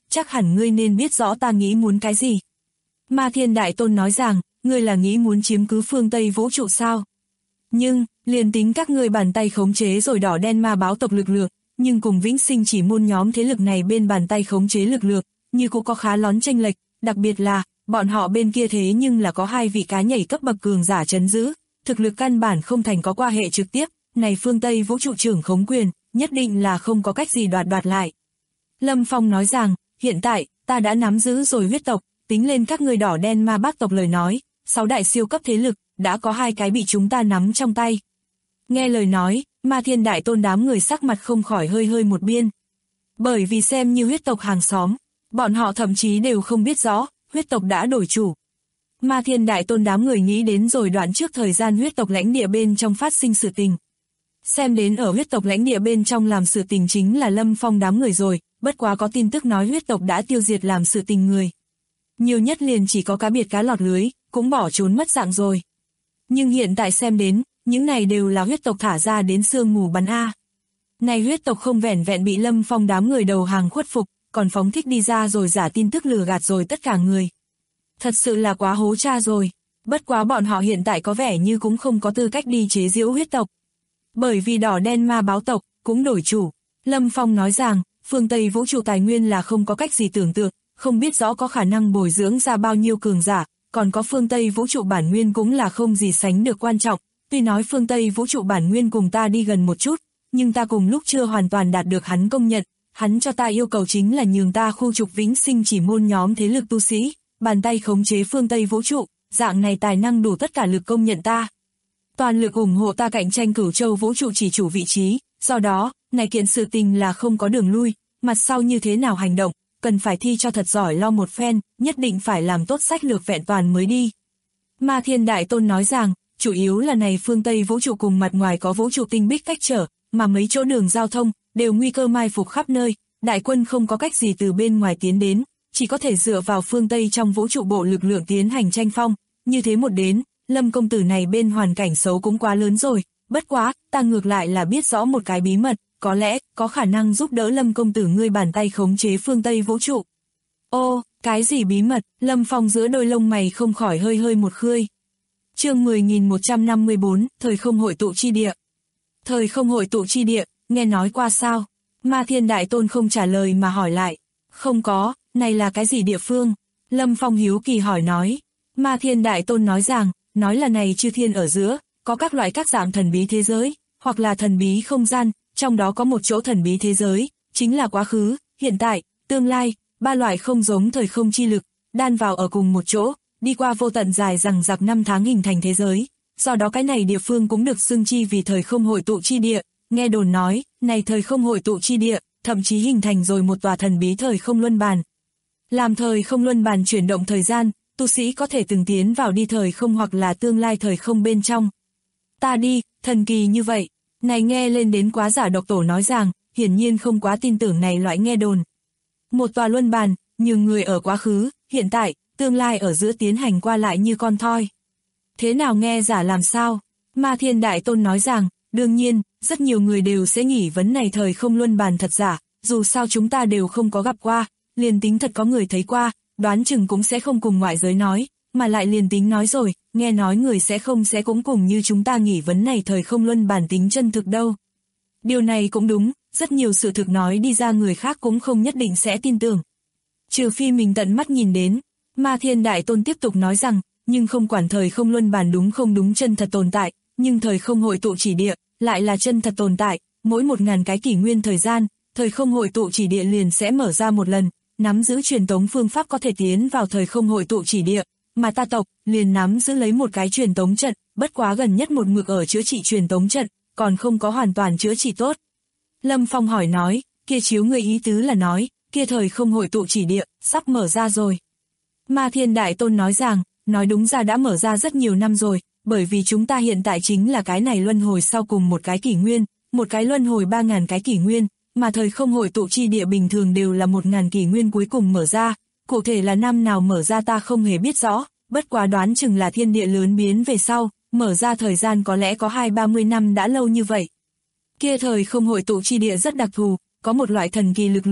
chắc hẳn ngươi nên biết rõ ta nghĩ muốn cái gì. Ma Thiên Đại Tôn nói rằng, ngươi là nghĩ muốn chiếm cứ phương Tây vũ trụ sao? Nhưng, liền tính các ngươi bàn tay khống chế rồi đỏ đen ma báo tộc lực lượng, nhưng cùng Vĩnh Sinh Chỉ Môn nhóm thế lực này bên bàn tay khống chế lực lượng, như cũng có khá lón chênh lệch, đặc biệt là, bọn họ bên kia thế nhưng là có 2 vị cá nhảy cấp bậc cường giả trấn giữ, thực lực căn bản không thành có qua hệ trực tiếp, này phương Tây vũ trụ trưởng khống quyền, nhất định là không có cách gì đoạt lại. Lâm Phong nói rằng, hiện tại, ta đã nắm giữ rồi huyết tộc, tính lên các ngươi đỏ đen ma bác tộc lời nói, 6 đại siêu cấp thế lực, đã có 2 cái bị chúng ta nắm trong tay. Nghe lời nói, Ma Thiên Đại Tôn đám người sắc mặt không khỏi hơi một biên. Bởi vì xem như huyết tộc hàng xóm, bọn họ thậm chí đều không biết rõ, huyết tộc đã đổi chủ. Ma Thiên Đại Tôn đám người nghĩ đến rồi đoạn trước thời gian huyết tộc lãnh địa bên trong phát sinh sự tình. Xem đến ở huyết tộc lãnh địa bên trong làm sự tình chính là Lâm Phong đám người rồi, bất quá có tin tức nói huyết tộc đã tiêu diệt làm sự tình người. Nhiều nhất liền chỉ có cá biệt cá lọt lưới, cũng bỏ trốn mất dạng rồi. Nhưng hiện tại xem đến, những này đều là huyết tộc thả ra đến sương mù bắn A. Này huyết tộc không vẻn vẹn bị Lâm Phong đám người đầu hàng khuất phục, còn phóng thích đi ra rồi giả tin tức lừa gạt rồi tất cả người. Thật sự là quá hố cha rồi, bất quá bọn họ hiện tại có vẻ như cũng không có tư cách đi chế giễu huyết tộc. Bởi vì đỏ đen ma báo tộc, cũng đổi chủ. Lâm Phong nói rằng, phương Tây vũ trụ tài nguyên là không có cách gì tưởng tượng, không biết rõ có khả năng bồi dưỡng ra bao nhiêu cường giả, còn có phương Tây vũ trụ bản nguyên cũng là không gì sánh được quan trọng. Tuy nói phương Tây vũ trụ bản nguyên cùng ta đi gần một chút, nhưng ta cùng lúc chưa hoàn toàn đạt được hắn công nhận, hắn cho ta yêu cầu chính là nhường ta khu trục Vĩnh Sinh Chỉ Môn nhóm thế lực tu sĩ, bàn tay khống chế phương Tây vũ trụ, dạng này tài năng đủ tất cả lực công nhận ta. Toàn lực ủng hộ ta cạnh tranh Cửu Châu vũ trụ chỉ chủ vị trí, do đó, này kiện sự tình là không có đường lui, mặt sau như thế nào hành động, cần phải thi cho thật giỏi lo một phen, nhất định phải làm tốt sách lược vẹn toàn mới đi. Ma Thiên Đại Tôn nói rằng, chủ yếu là này phương Tây vũ trụ cùng mặt ngoài có vũ trụ tinh bích cách trở, mà mấy chỗ đường giao thông, đều nguy cơ mai phục khắp nơi, đại quân không có cách gì từ bên ngoài tiến đến, chỉ có thể dựa vào phương Tây trong vũ trụ bộ lực lượng tiến hành tranh phong, như thế một đến, Lâm công tử này bên hoàn cảnh xấu cũng quá lớn rồi, bất quá, ta ngược lại là biết rõ một cái bí mật, có lẽ, có khả năng giúp đỡ Lâm công tử ngươi bàn tay khống chế phương Tây vũ trụ. Ô, cái gì bí mật, Lâm Phong giữa đôi lông mày không khỏi hơi một khơi. Chương 10.154, thời không hội tụ chi địa. Thời không hội tụ chi địa, nghe nói qua sao? Ma Thiên Đại Tôn không trả lời mà hỏi lại. Không có, này là cái gì địa phương? Lâm Phong hiếu kỳ hỏi nói. Ma Thiên Đại Tôn nói rằng, nói là này chư thiên ở giữa, có các loại các dạng thần bí thế giới, hoặc là thần bí không gian, trong đó có một chỗ thần bí thế giới, chính là quá khứ, hiện tại, tương lai, 3 loại không giống thời không chi lực, đan vào ở cùng một chỗ, đi qua vô tận dài rằng giặc 5 tháng hình thành thế giới. Do đó cái này địa phương cũng được xưng chi vì thời không hội tụ chi địa, nghe đồn nói, này thời không hội tụ chi địa, thậm chí hình thành rồi một tòa thần bí thời không luân bàn. Làm thời không luân bàn chuyển động thời gian, tu sĩ có thể từng tiến vào đi thời không hoặc là tương lai thời không bên trong. Ta đi, thần kỳ như vậy, này nghe lên đến quá giả độc tổ nói rằng, hiển nhiên không quá tin tưởng này loại nghe đồn. Một tòa luân bàn, nhưng người ở quá khứ, hiện tại, tương lai ở giữa tiến hành qua lại như con thoi. Thế nào nghe giả làm sao? Ma Thiên Đại Tôn nói rằng, đương nhiên, rất nhiều người đều sẽ nghĩ vấn này thời không luân bàn thật giả, dù sao chúng ta đều không có gặp qua, liền tính thật có người thấy qua, đoán chừng cũng sẽ không cùng ngoại giới nói, mà lại liền tính nói rồi, nghe nói người sẽ cũng cùng như chúng ta nghĩ vấn này thời không luân bàn tính chân thực đâu. Điều này cũng đúng, rất nhiều sự thực nói đi ra người khác cũng không nhất định sẽ tin tưởng. Trừ phi mình tận mắt nhìn đến, Ma Thiên Đại Tôn tiếp tục nói rằng, nhưng không quản thời không luân bàn đúng không đúng chân thật tồn tại, nhưng thời không hội tụ chỉ địa, lại là chân thật tồn tại, mỗi 1000 cái kỷ nguyên thời gian, thời không hội tụ chỉ địa liền sẽ mở ra một lần, nắm giữ truyền tống phương pháp có thể tiến vào thời không hội tụ chỉ địa, mà ta tộc liền nắm giữ lấy một cái truyền tống trận, bất quá gần nhất một mực ở chữa trị truyền tống trận, còn không có hoàn toàn chữa trị tốt. Lâm Phong hỏi nói, kia chiếu người ý tứ là nói, kia thời không hội tụ chỉ địa, sắp mở ra rồi. Ma Thiên Đại Tôn nói rằng, nói đúng ra đã mở ra rất nhiều năm rồi, bởi vì chúng ta hiện tại chính là cái này luân hồi sau cùng một cái kỷ nguyên, một cái luân hồi 3000 cái kỷ nguyên, mà thời không hội tụ chi địa bình thường đều là 1000 kỷ nguyên cuối cùng mở ra, cụ thể là năm nào mở ra ta không hề biết rõ, bất quá đoán chừng là thiên địa lớn biến về sau, mở ra thời gian có lẽ có 20-30 năm đã lâu như vậy. Kia thời không hội tụ chi địa rất đặc thù, có một loại thần kỳ lực lượng,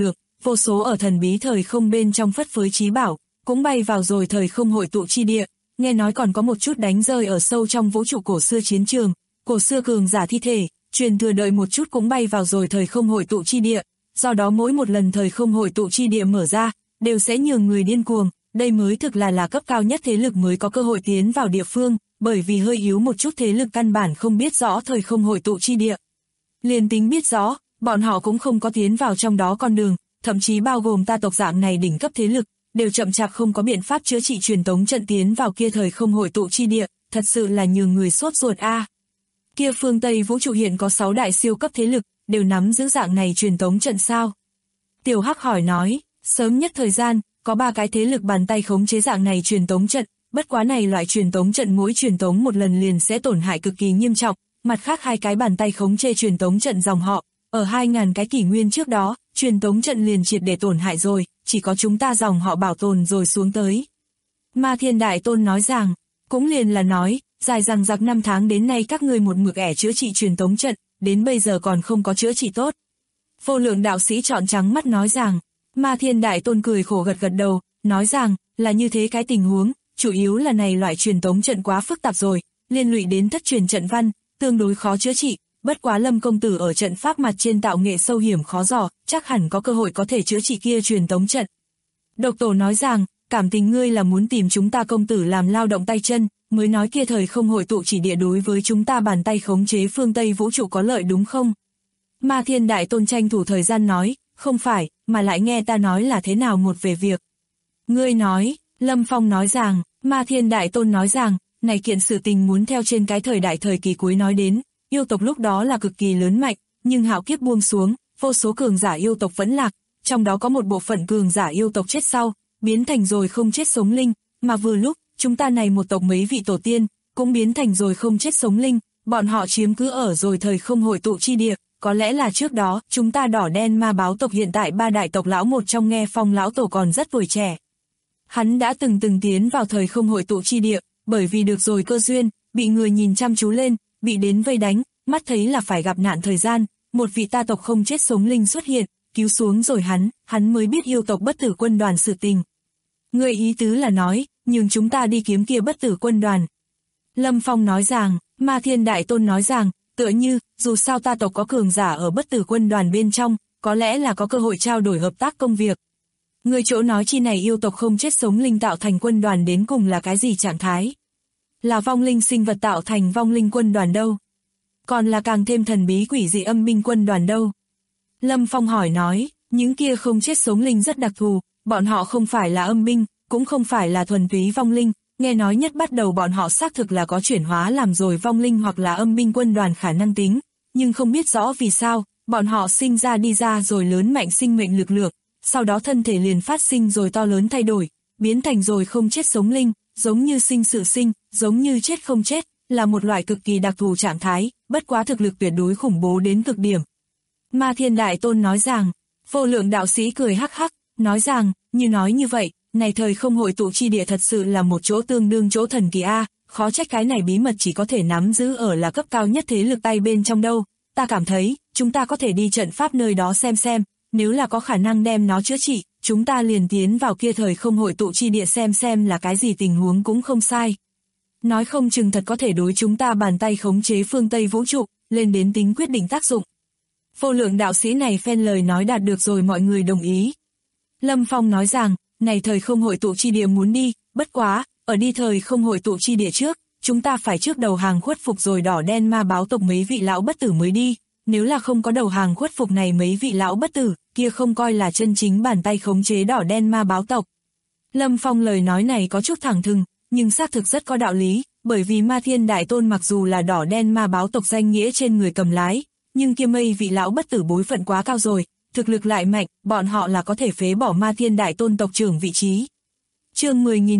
vô số ở thần bí thời không bên trong phất phới trí bảo, cũng bay vào rồi thời không hội tụ chi địa, nghe nói còn có một chút đánh rơi ở sâu trong vũ trụ cổ xưa chiến trường, cổ xưa cường giả thi thể, truyền thừa đợi một chút cũng bay vào rồi thời không hội tụ chi địa, do đó mỗi một lần thời không hội tụ chi địa mở ra, đều sẽ nhường người điên cuồng, đây mới thực là cấp cao nhất thế lực mới có cơ hội tiến vào địa phương, bởi vì hơi yếu một chút thế lực căn bản không biết rõ thời không hội tụ chi địa. Liền tính biết rõ, bọn họ cũng không có tiến vào trong đó con đường, thậm chí bao gồm ta tộc dạng này đỉnh cấp thế lực, đều chậm chạp không có biện pháp chữa trị truyền tống trận tiến vào kia thời không hội tụ chi địa, thật sự là nhường người sốt ruột a. Kia phương Tây vũ trụ hiện có 6 đại siêu cấp thế lực, đều nắm giữ dạng này truyền tống trận sao? Tiểu Hắc hỏi nói, sớm nhất thời gian, có 3 cái thế lực bàn tay khống chế dạng này truyền tống trận, bất quá này loại truyền tống trận mỗi truyền tống một lần liền sẽ tổn hại cực kỳ nghiêm trọng, mặt khác 2 cái bàn tay khống chế truyền tống trận dòng họ, ở 2000 cái kỷ nguyên trước đó, truyền tống trận liền triệt để tổn hại rồi, chỉ có chúng ta dòng họ bảo tồn rồi xuống tới. Ma Thiên Đại Tôn nói rằng, cũng liền là nói, dài dằng dặc 5 tháng đến nay các ngươi một mực chữa trị truyền tống trận, đến bây giờ còn không có chữa trị tốt. Vô Lượng đạo sĩ trọn trắng mắt nói rằng, Ma Thiên Đại Tôn cười khổ gật gật đầu, nói rằng, là như thế cái tình huống, chủ yếu là này loại truyền tống trận quá phức tạp rồi, liên lụy đến thất truyền trận văn, tương đối khó chữa trị, bất quá Lâm công tử ở trận pháp mặt trên tạo nghệ sâu hiểm khó dò, chắc hẳn có cơ hội có thể chữa trị kia truyền tống trận. Độc Tổ nói rằng, cảm tình ngươi là muốn tìm chúng ta công tử làm lao động tay chân, mới nói kia thời không hội tụ chỉ địa đối với chúng ta bàn tay khống chế phương Tây vũ trụ có lợi đúng không? Ma Thiên Đại Tôn tranh thủ thời gian nói, không phải, mà lại nghe ta nói là thế nào một về việc. Ngươi nói, Lâm Phong nói rằng, Ma Thiên Đại Tôn nói rằng, này kiện sự tình muốn theo trên cái thời đại thời kỳ cuối nói đến, yêu tộc lúc đó là cực kỳ lớn mạnh, nhưng hạo kiếp buông xuống, vô số cường giả yêu tộc vẫn lạc, trong đó có một bộ phận cường giả yêu tộc chết sau, biến thành rồi không chết sống linh, mà vừa lúc, chúng ta này một tộc mấy vị tổ tiên, cũng biến thành rồi không chết sống linh, bọn họ chiếm cứ ở rồi thời không hội tụ chi địa, có lẽ là trước đó, chúng ta đỏ đen ma báo tộc hiện tại 3 đại tộc lão một trong Nghe Phong lão tổ còn rất tuổi trẻ. Hắn đã từng tiến vào thời không hội tụ chi địa, bởi vì được rồi cơ duyên, bị người nhìn chăm chú lên, bị đến vây đánh, mắt thấy là phải gặp nạn thời gian, một vị ta tộc không chết sống linh xuất hiện, cứu xuống rồi hắn mới biết yêu tộc bất tử quân đoàn sự tình. Người ý tứ là nói, nhưng chúng ta đi kiếm kia bất tử quân đoàn. Lâm Phong nói rằng, Ma Thiên Đại Tôn nói rằng, tựa như, dù sao ta tộc có cường giả ở bất tử quân đoàn bên trong, có lẽ là có cơ hội trao đổi hợp tác công việc. Người chỗ nói chi này yêu tộc không chết sống linh tạo thành quân đoàn đến cùng là cái gì trạng thái? Là vong linh sinh vật tạo thành vong linh quân đoàn đâu? Còn là càng thêm thần bí quỷ dị âm binh quân đoàn đâu? Lâm Phong hỏi nói, những kia không chết sống linh rất đặc thù, bọn họ không phải là âm binh, cũng không phải là thuần túy vong linh, nghe nói nhất bắt đầu bọn họ xác thực là có chuyển hóa làm rồi vong linh hoặc là âm binh quân đoàn khả năng tính, nhưng không biết rõ vì sao, bọn họ sinh ra đi ra rồi lớn mạnh sinh mệnh lực lượng, sau đó thân thể liền phát sinh rồi to lớn thay đổi, biến thành rồi không chết sống linh, giống như sinh sự sinh, giống như chết không chết, là một loại cực kỳ đặc thù trạng thái, bất quá thực lực tuyệt đối khủng bố đến cực điểm. Ma Thiên Đại Tôn nói rằng, Vô Lượng đạo sĩ cười hắc hắc, nói rằng, nói như vậy, này thời không hội tụ chi địa thật sự là một chỗ tương đương chỗ thần kỳ a, khó trách cái này bí mật chỉ có thể nắm giữ ở là cấp cao nhất thế lực tay bên trong đâu, ta cảm thấy, chúng ta có thể đi trận pháp nơi đó xem, nếu là có khả năng đem nó chữa trị, chúng ta liền tiến vào kia thời không hội tụ chi địa xem là cái gì tình huống cũng không sai. Nói không chừng thật có thể đối chúng ta bàn tay khống chế phương Tây vũ trụ, lên đến tính quyết định tác dụng. Vô Lượng đạo sĩ này phen lời nói đạt được rồi mọi người đồng ý. Lâm Phong nói rằng, này thời không hội tụ chi địa muốn đi, bất quá, ở đi thời không hội tụ chi địa trước, chúng ta phải trước đầu hàng khuất phục rồi đỏ đen ma báo tộc mấy vị lão bất tử mới đi, nếu là không có đầu hàng khuất phục này mấy vị lão bất tử, kia không coi là chân chính bàn tay khống chế đỏ đen ma báo tộc. Lâm Phong lời nói này có chút thẳng thừng, nhưng xác thực rất có đạo lý, bởi vì Ma Thiên Đại Tôn mặc dù là đỏ đen ma báo tộc danh nghĩa trên người cầm lái, nhưng kia mấy vị lão bất tử bối phận quá cao rồi, thực lực lại mạnh, bọn họ là có thể phế bỏ Ma Thiên Đại Tôn tộc trưởng vị trí. Chương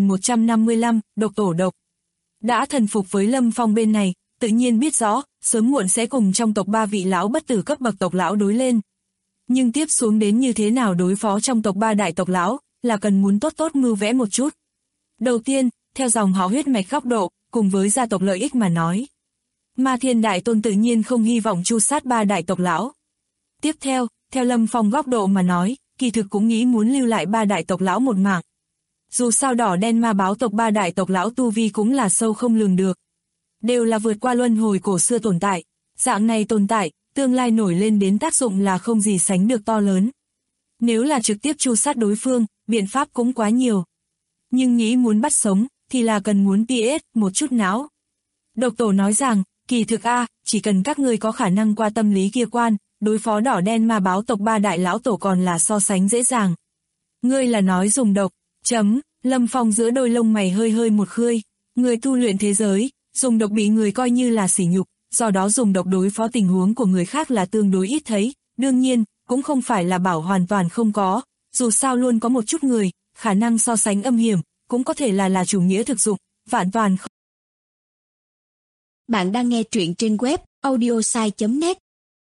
10.155, Độc Tổ độc. Đã thần phục với Lâm Phong bên này, tự nhiên biết rõ, sớm muộn sẽ cùng trong tộc 3 vị lão bất tử cấp bậc tộc lão đối lên. Nhưng tiếp xuống đến như thế nào đối phó trong tộc 3 đại tộc lão, là cần muốn tốt mưu vẽ một chút. Đầu tiên, theo dòng họ huyết mạch góc độ, cùng với gia tộc lợi ích mà nói. Ma Thiên Đại Tôn tự nhiên không hy vọng tru sát 3 đại tộc lão. Tiếp theo, theo Lâm Phong góc độ mà nói, kỳ thực cũng nghĩ muốn lưu lại ba đại tộc lão một mạng. Dù sao đỏ đen ma báo tộc ba đại tộc lão tu vi cũng là sâu không lường được. Đều là vượt qua luân hồi cổ xưa tồn tại. Dạng này tồn tại, tương lai nổi lên đến tác dụng là không gì sánh được to lớn. Nếu là trực tiếp tru sát đối phương, biện pháp cũng quá nhiều. Nhưng nghĩ muốn bắt sống, thì là cần muốn PS một chút não. Độc tổ nói rằng, kỳ thực chỉ cần các ngươi có khả năng qua tâm lý kia quan, đối phó đỏ đen ma báo tộc ba đại lão tổ còn là so sánh dễ dàng. Ngươi là nói dùng độc, Lâm Phong giữa đôi lông mày hơi hơi một khơi, người tu luyện thế giới, dùng độc bị người coi như là sỉ nhục, do đó dùng độc đối phó tình huống của người khác là tương đối ít thấy, đương nhiên, cũng không phải là bảo hoàn toàn không có, dù sao luôn có một chút người, khả năng so sánh âm hiểm, cũng có thể là chủ nghĩa thực dụng, vạn toàn không. Bạn đang nghe truyện trên web audiosai.net.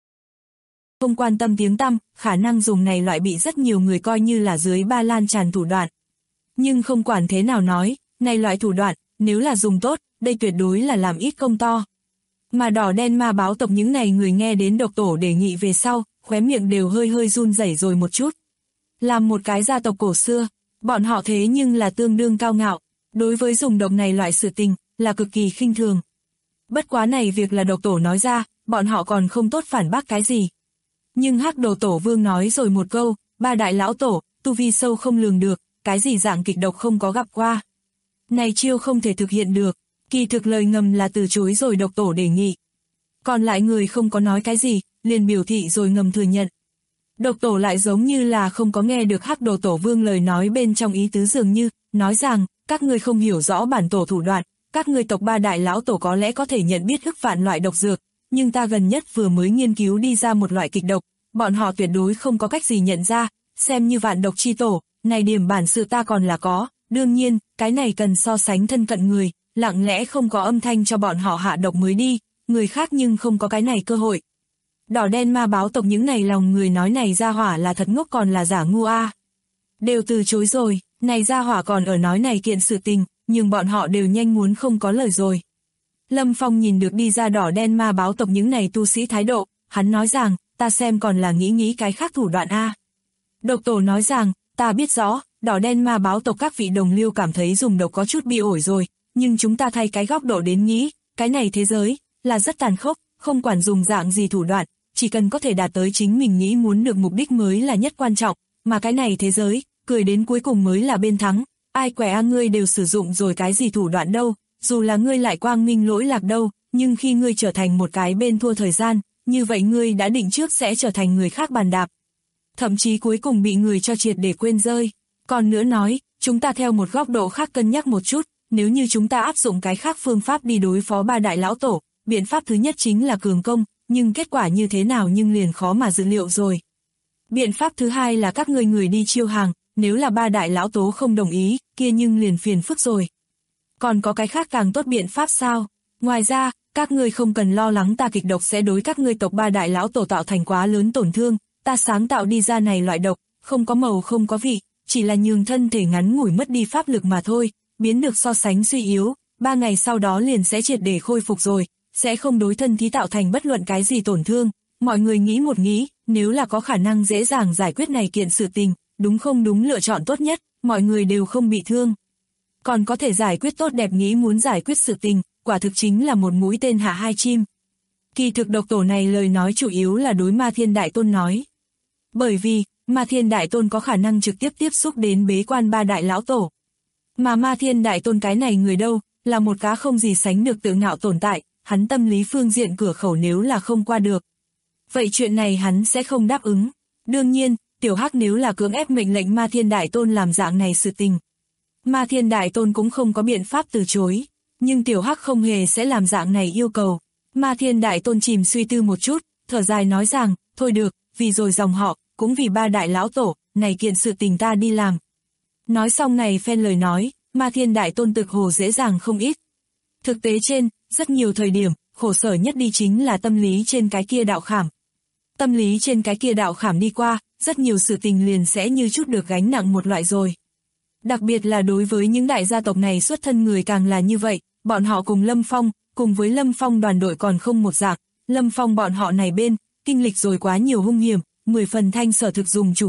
Không quan tâm tiếng tăm, khả năng dùng này loại bị rất nhiều người coi như là dưới ba lan tràn thủ đoạn. Nhưng không quản thế nào nói, này loại thủ đoạn, nếu là dùng tốt, đây tuyệt đối là làm ít công to. Mà đỏ đen ma báo tộc những này người nghe đến độc tổ đề nghị về sau, khóe miệng đều hơi hơi run rẩy rồi một chút. Làm một cái gia tộc cổ xưa, bọn họ thế nhưng là tương đương cao ngạo, đối với dùng độc này loại sự tình, là cực kỳ khinh thường. Bất quá này việc là độc tổ nói ra, bọn họ còn không tốt phản bác cái gì. Nhưng Hắc Đồ Tổ Vương nói rồi một câu, ba đại lão tổ, tu vi sâu không lường được, cái gì dạng kịch độc không có gặp qua. Này chiêu không thể thực hiện được, kỳ thực lời ngầm là từ chối rồi độc tổ đề nghị. Còn lại người không có nói cái gì, liền biểu thị rồi ngầm thừa nhận. Độc tổ lại giống như là không có nghe được Hắc Đồ Tổ Vương lời nói bên trong ý tứ dường như, nói rằng, các ngươi không hiểu rõ bản tổ thủ đoạn, các ngươi tộc ba đại lão tổ có lẽ có thể nhận biết ức vạn loại độc dược, nhưng ta gần nhất vừa mới nghiên cứu đi ra một loại kịch độc, bọn họ tuyệt đối không có cách gì nhận ra, xem như vạn độc chi tổ, này điểm bản sự ta còn là có, đương nhiên, cái này cần so sánh thân cận người, lặng lẽ không có âm thanh cho bọn họ hạ độc mới đi, người khác nhưng không có cái này cơ hội. Đỏ đen ma báo tộc những này lòng người nói này ra hỏa là thật ngốc còn là giả ngu đều từ chối rồi, này ra hỏa còn ở nói này kiện sự tình, nhưng bọn họ đều nhanh muốn không có lời rồi. Lâm Phong nhìn được đi ra đỏ đen ma báo tộc những này tu sĩ thái độ, hắn nói rằng, ta xem còn là nghĩ cái khác thủ đoạn Độc tổ nói rằng, ta biết rõ, đỏ đen ma báo tộc các vị đồng liêu cảm thấy dùng độc có chút bị ổi rồi, nhưng chúng ta thay cái góc độ đến nghĩ, cái này thế giới, là rất tàn khốc, không quản dùng dạng gì thủ đoạn, chỉ cần có thể đạt tới chính mình nghĩ muốn được mục đích mới là nhất quan trọng, mà cái này thế giới, cười đến cuối cùng mới là bên thắng, ai quẻ ngươi đều sử dụng rồi cái gì thủ đoạn đâu, dù là ngươi lại quang minh lỗi lạc đâu, nhưng khi ngươi trở thành một cái bên thua thời gian, như vậy ngươi đã định trước sẽ trở thành người khác bàn đạp. Thậm chí cuối cùng bị người cho triệt để quên rơi. Còn nữa nói, chúng ta theo một góc độ khác cân nhắc một chút, nếu như chúng ta áp dụng cái khác phương pháp đi đối phó ba đại lão tổ, biện pháp thứ nhất chính là cường công, nhưng kết quả như thế nào nhưng liền khó mà dự liệu rồi. Biện pháp thứ hai là các người đi chiêu hàng, nếu là ba đại lão tố không đồng ý, kia nhưng liền phiền phức rồi. Còn có cái khác càng tốt biện pháp sao? Ngoài ra, các ngươi không cần lo lắng ta kịch độc sẽ đối các ngươi tộc ba đại lão tổ tạo thành quá lớn tổn thương, ta sáng tạo đi ra này loại độc, không có màu không có vị, chỉ là nhường thân thể ngắn ngủi mất đi pháp lực mà thôi, biến được so sánh suy yếu, 3 ngày sau đó liền sẽ triệt để khôi phục rồi, sẽ không đối thân thí tạo thành bất luận cái gì tổn thương. Mọi người nghĩ một nghĩ, nếu là có khả năng dễ dàng giải quyết này kiện sự tình, đúng không đúng lựa chọn tốt nhất, mọi người đều không bị thương. Còn có thể giải quyết tốt đẹp nghĩ muốn giải quyết sự tình, quả thực chính là một mũi tên hạ hai chim. Kỳ thực độc tổ này lời nói chủ yếu là đối Ma Thiên Đại Tôn nói. Bởi vì, Ma Thiên Đại Tôn có khả năng trực tiếp tiếp xúc đến bế quan ba đại lão tổ. Mà Ma Thiên Đại Tôn cái này người đâu, là một cá không gì sánh được tự ngạo tồn tại, hắn tâm lý phương diện cửa khẩu nếu là không qua được. Vậy chuyện này hắn sẽ không đáp ứng. Đương nhiên, Tiểu Hắc nếu là cưỡng ép mệnh lệnh Ma Thiên Đại Tôn làm dạng này sự tình, Ma Thiên Đại Tôn cũng không có biện pháp từ chối, nhưng Tiểu Hắc không hề sẽ làm dạng này yêu cầu. Ma Thiên Đại Tôn chìm suy tư một chút, thở dài nói rằng, thôi được, vì rồi dòng họ, cũng vì ba đại lão tổ, này kiện sự tình ta đi làm. Nói xong này phen lời nói, Ma Thiên Đại Tôn thực hồ dễ dàng không ít. Thực tế trên, rất nhiều thời điểm, khổ sở nhất đi chính là tâm lý trên cái kia đạo khảm. Tâm lý trên cái kia đạo khảm đi qua, rất nhiều sự tình liền sẽ như chút được gánh nặng một loại rồi. Đặc biệt là đối với những đại gia tộc này xuất thân người càng là như vậy, bọn họ cùng Lâm Phong, cùng với Lâm Phong đoàn đội còn không một dạng, Lâm Phong bọn họ này bên, kinh lịch rồi quá nhiều hung hiểm, 10 phần thanh sở thực dùng chủ nghĩa,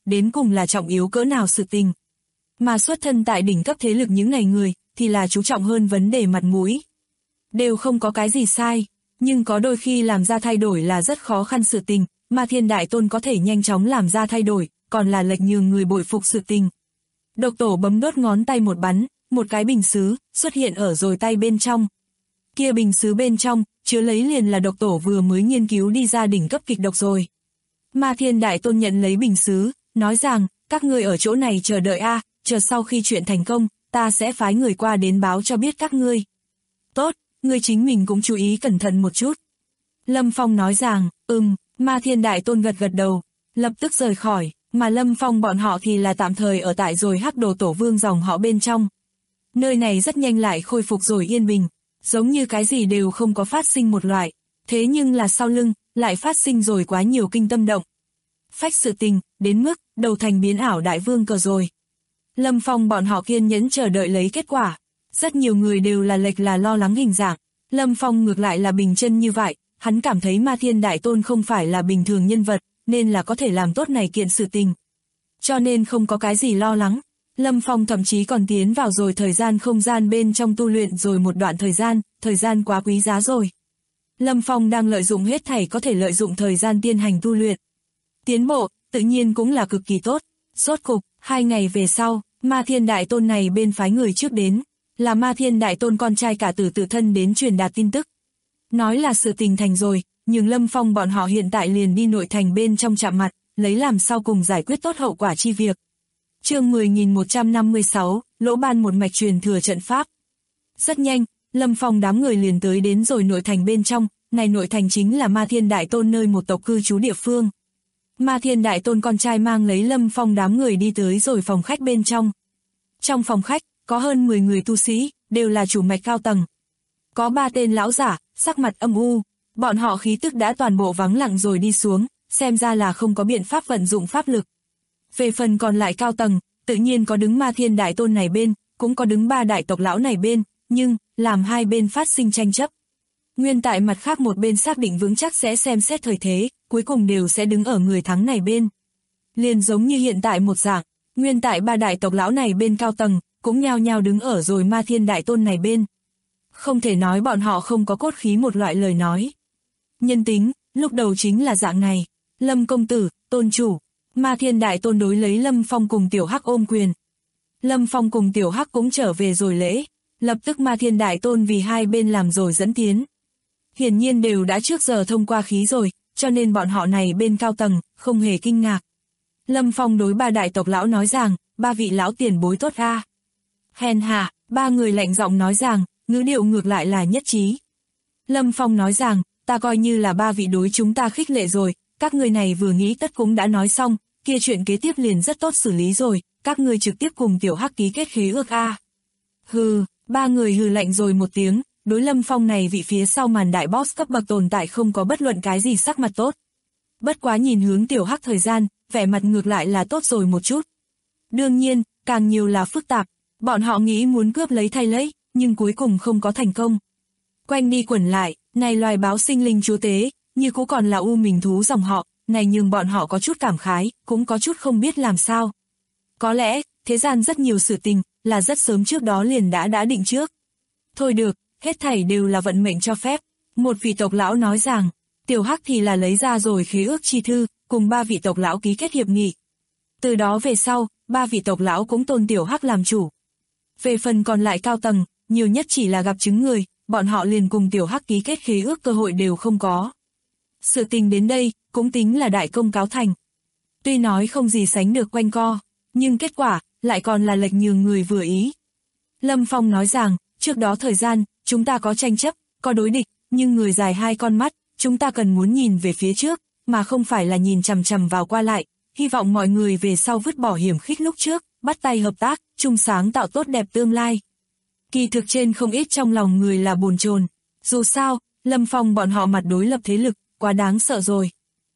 đến cùng là trọng yếu cỡ nào sự tình. Mà xuất thân tại đỉnh cấp thế lực những này người, thì là chú trọng hơn vấn đề mặt mũi. Đều không có cái gì sai, nhưng có đôi khi làm ra thay đổi là rất khó khăn sự tình, mà Thiên Đại Tôn có thể nhanh chóng làm ra thay đổi, còn là lệch nhường người bội phục sự tình. Độc Tổ bấm đốt ngón tay một bắn, một cái bình sứ xuất hiện ở rồi tay bên trong. Kia bình sứ bên trong, chứa lấy liền là Độc Tổ vừa mới nghiên cứu đi ra đỉnh cấp kịch độc rồi. Ma Thiên Đại Tôn nhận lấy bình sứ, nói rằng, các ngươi ở chỗ này chờ đợi a, chờ sau khi chuyện thành công, ta sẽ phái người qua đến báo cho biết các ngươi. Tốt, ngươi chính mình cũng chú ý cẩn thận một chút. Lâm Phong nói rằng, Ma Thiên Đại Tôn gật gật đầu, lập tức rời khỏi, mà Lâm Phong bọn họ thì là tạm thời ở tại rồi Hắc Đồ Tổ Vương dòng họ bên trong. Nơi này rất nhanh lại khôi phục rồi yên bình, giống như cái gì đều không có phát sinh một loại, thế nhưng là sau lưng, lại phát sinh rồi quá nhiều kinh tâm động. Phách sự tình, đến mức, đầu thành biến ảo đại vương cờ rồi. Lâm Phong bọn họ kiên nhẫn chờ đợi lấy kết quả. Rất nhiều người đều là lệch là lo lắng hình dạng. Lâm Phong ngược lại là bình chân như vậy, hắn cảm thấy Ma Thiên Đại Tôn không phải là bình thường nhân vật, nên là có thể làm tốt này kiện sự tình. Cho nên không có cái gì lo lắng. Lâm Phong thậm chí còn tiến vào rồi thời gian không gian bên trong tu luyện rồi một đoạn thời gian quá quý giá rồi. Lâm Phong đang lợi dụng hết thảy có thể lợi dụng thời gian tiến hành tu luyện. Tiến bộ, tự nhiên cũng là cực kỳ tốt. Rốt cục, 2 ngày về sau, Ma Thiên Đại Tôn này bên phái người trước đến, là Ma Thiên Đại Tôn con trai cả tử tự thân đến truyền đạt tin tức. Nói là sự tình thành rồi, nhưng Lâm Phong bọn họ hiện tại liền đi nội thành bên trong chạm mặt, lấy làm sau cùng giải quyết tốt hậu quả chi việc. Chương 10.156, lỗ ban một mạch truyền thừa trận pháp. Rất nhanh, Lâm Phong đám người liền tới đến rồi nội thành bên trong, này nội thành chính là Ma Thiên Đại Tôn nơi một tộc cư trú địa phương. Ma Thiên Đại Tôn con trai mang lấy Lâm Phong đám người đi tới rồi phòng khách bên trong. Trong phòng khách, có hơn 10 người tu sĩ, đều là chủ mạch cao tầng. Có 3 tên lão giả, sắc mặt âm u, bọn họ khí tức đã toàn bộ vắng lặng rồi đi xuống, xem ra là không có biện pháp vận dụng pháp lực. Về phần còn lại cao tầng, tự nhiên có đứng Ma Thiên Đại Tôn này bên, cũng có đứng 3 đại tộc lão này bên, nhưng, làm hai bên phát sinh tranh chấp. Nguyên tại mặt khác một bên xác định vững chắc sẽ xem xét thời thế, cuối cùng đều sẽ đứng ở người thắng này bên. Liền giống như hiện tại một dạng, nguyên tại 3 đại tộc lão này bên cao tầng, cũng nhao nhao đứng ở rồi Ma Thiên Đại Tôn này bên. Không thể nói bọn họ không có cốt khí một loại lời nói. Nhân tính, lúc đầu chính là dạng này. Lâm công tử, tôn chủ. Ma Thiên Đại Tôn đối lấy Lâm Phong cùng Tiểu Hắc ôm quyền. Lâm Phong cùng Tiểu Hắc cũng trở về rồi lễ. Lập tức Ma Thiên Đại Tôn vì hai bên làm rồi dẫn tiến. Hiển nhiên đều đã trước giờ thông qua khí rồi, cho nên bọn họ này bên cao tầng, không hề kinh ngạc. Lâm Phong đối 3 đại tộc lão nói rằng, 3 vị lão tiền bối tốt a. Hèn hạ, 3 người lạnh giọng nói rằng, ngữ điệu ngược lại là nhất trí. Lâm Phong nói rằng, ta coi như là 3 vị đối chúng ta khích lệ rồi, các người này vừa nghĩ tất cũng đã nói xong, kia chuyện kế tiếp liền rất tốt xử lý rồi, các người trực tiếp cùng Tiểu Hắc ký kết khế ước a. Hừ, 3 người hừ lạnh rồi một tiếng, đối Lâm Phong này vị phía sau màn đại boss cấp bậc tồn tại không có bất luận cái gì sắc mặt tốt. Bất quá nhìn hướng Tiểu Hắc thời gian, vẻ mặt ngược lại là tốt rồi một chút. Đương nhiên, càng nhiều là phức tạp, bọn họ nghĩ muốn cướp lấy thay lấy, nhưng cuối cùng không có thành công. Quanh đi quẩn lại, này loài báo sinh linh chúa tế, như cũng còn là u mình thú dòng họ, này nhưng bọn họ có chút cảm khái, cũng có chút không biết làm sao. Có lẽ, thế gian rất nhiều sự tình, là rất sớm trước đó liền đã định trước. Thôi được, hết thảy đều là vận mệnh cho phép. Một vị tộc lão nói rằng, Tiểu Hắc thì là lấy ra rồi khế ước chi thư, cùng 3 vị tộc lão ký kết hiệp nghị. Từ đó về sau, 3 vị tộc lão cũng tôn Tiểu Hắc làm chủ. Về phần còn lại cao tầng, nhiều nhất chỉ là gặp chứng người, bọn họ liền cùng Tiểu Hắc ký kết khế ước cơ hội đều không có. Sự tình đến đây, cũng tính là đại công cáo thành. Tuy nói không gì sánh được quanh co, nhưng kết quả, lại còn là lệch nhường người vừa ý. Lâm Phong nói rằng, trước đó thời gian, chúng ta có tranh chấp, có đối địch, nhưng người dài 2 con mắt, chúng ta cần muốn nhìn về phía trước, mà không phải là nhìn chằm chằm vào qua lại, hy vọng mọi người về sau vứt bỏ hiểm khích lúc trước, bắt tay hợp tác, chung sáng tạo tốt đẹp tương lai. Kỳ thực trên không ít trong lòng người là bồn chồn, dù sao, Lâm Phong bọn họ mặt đối lập thế lực, quá đáng sợ rồi.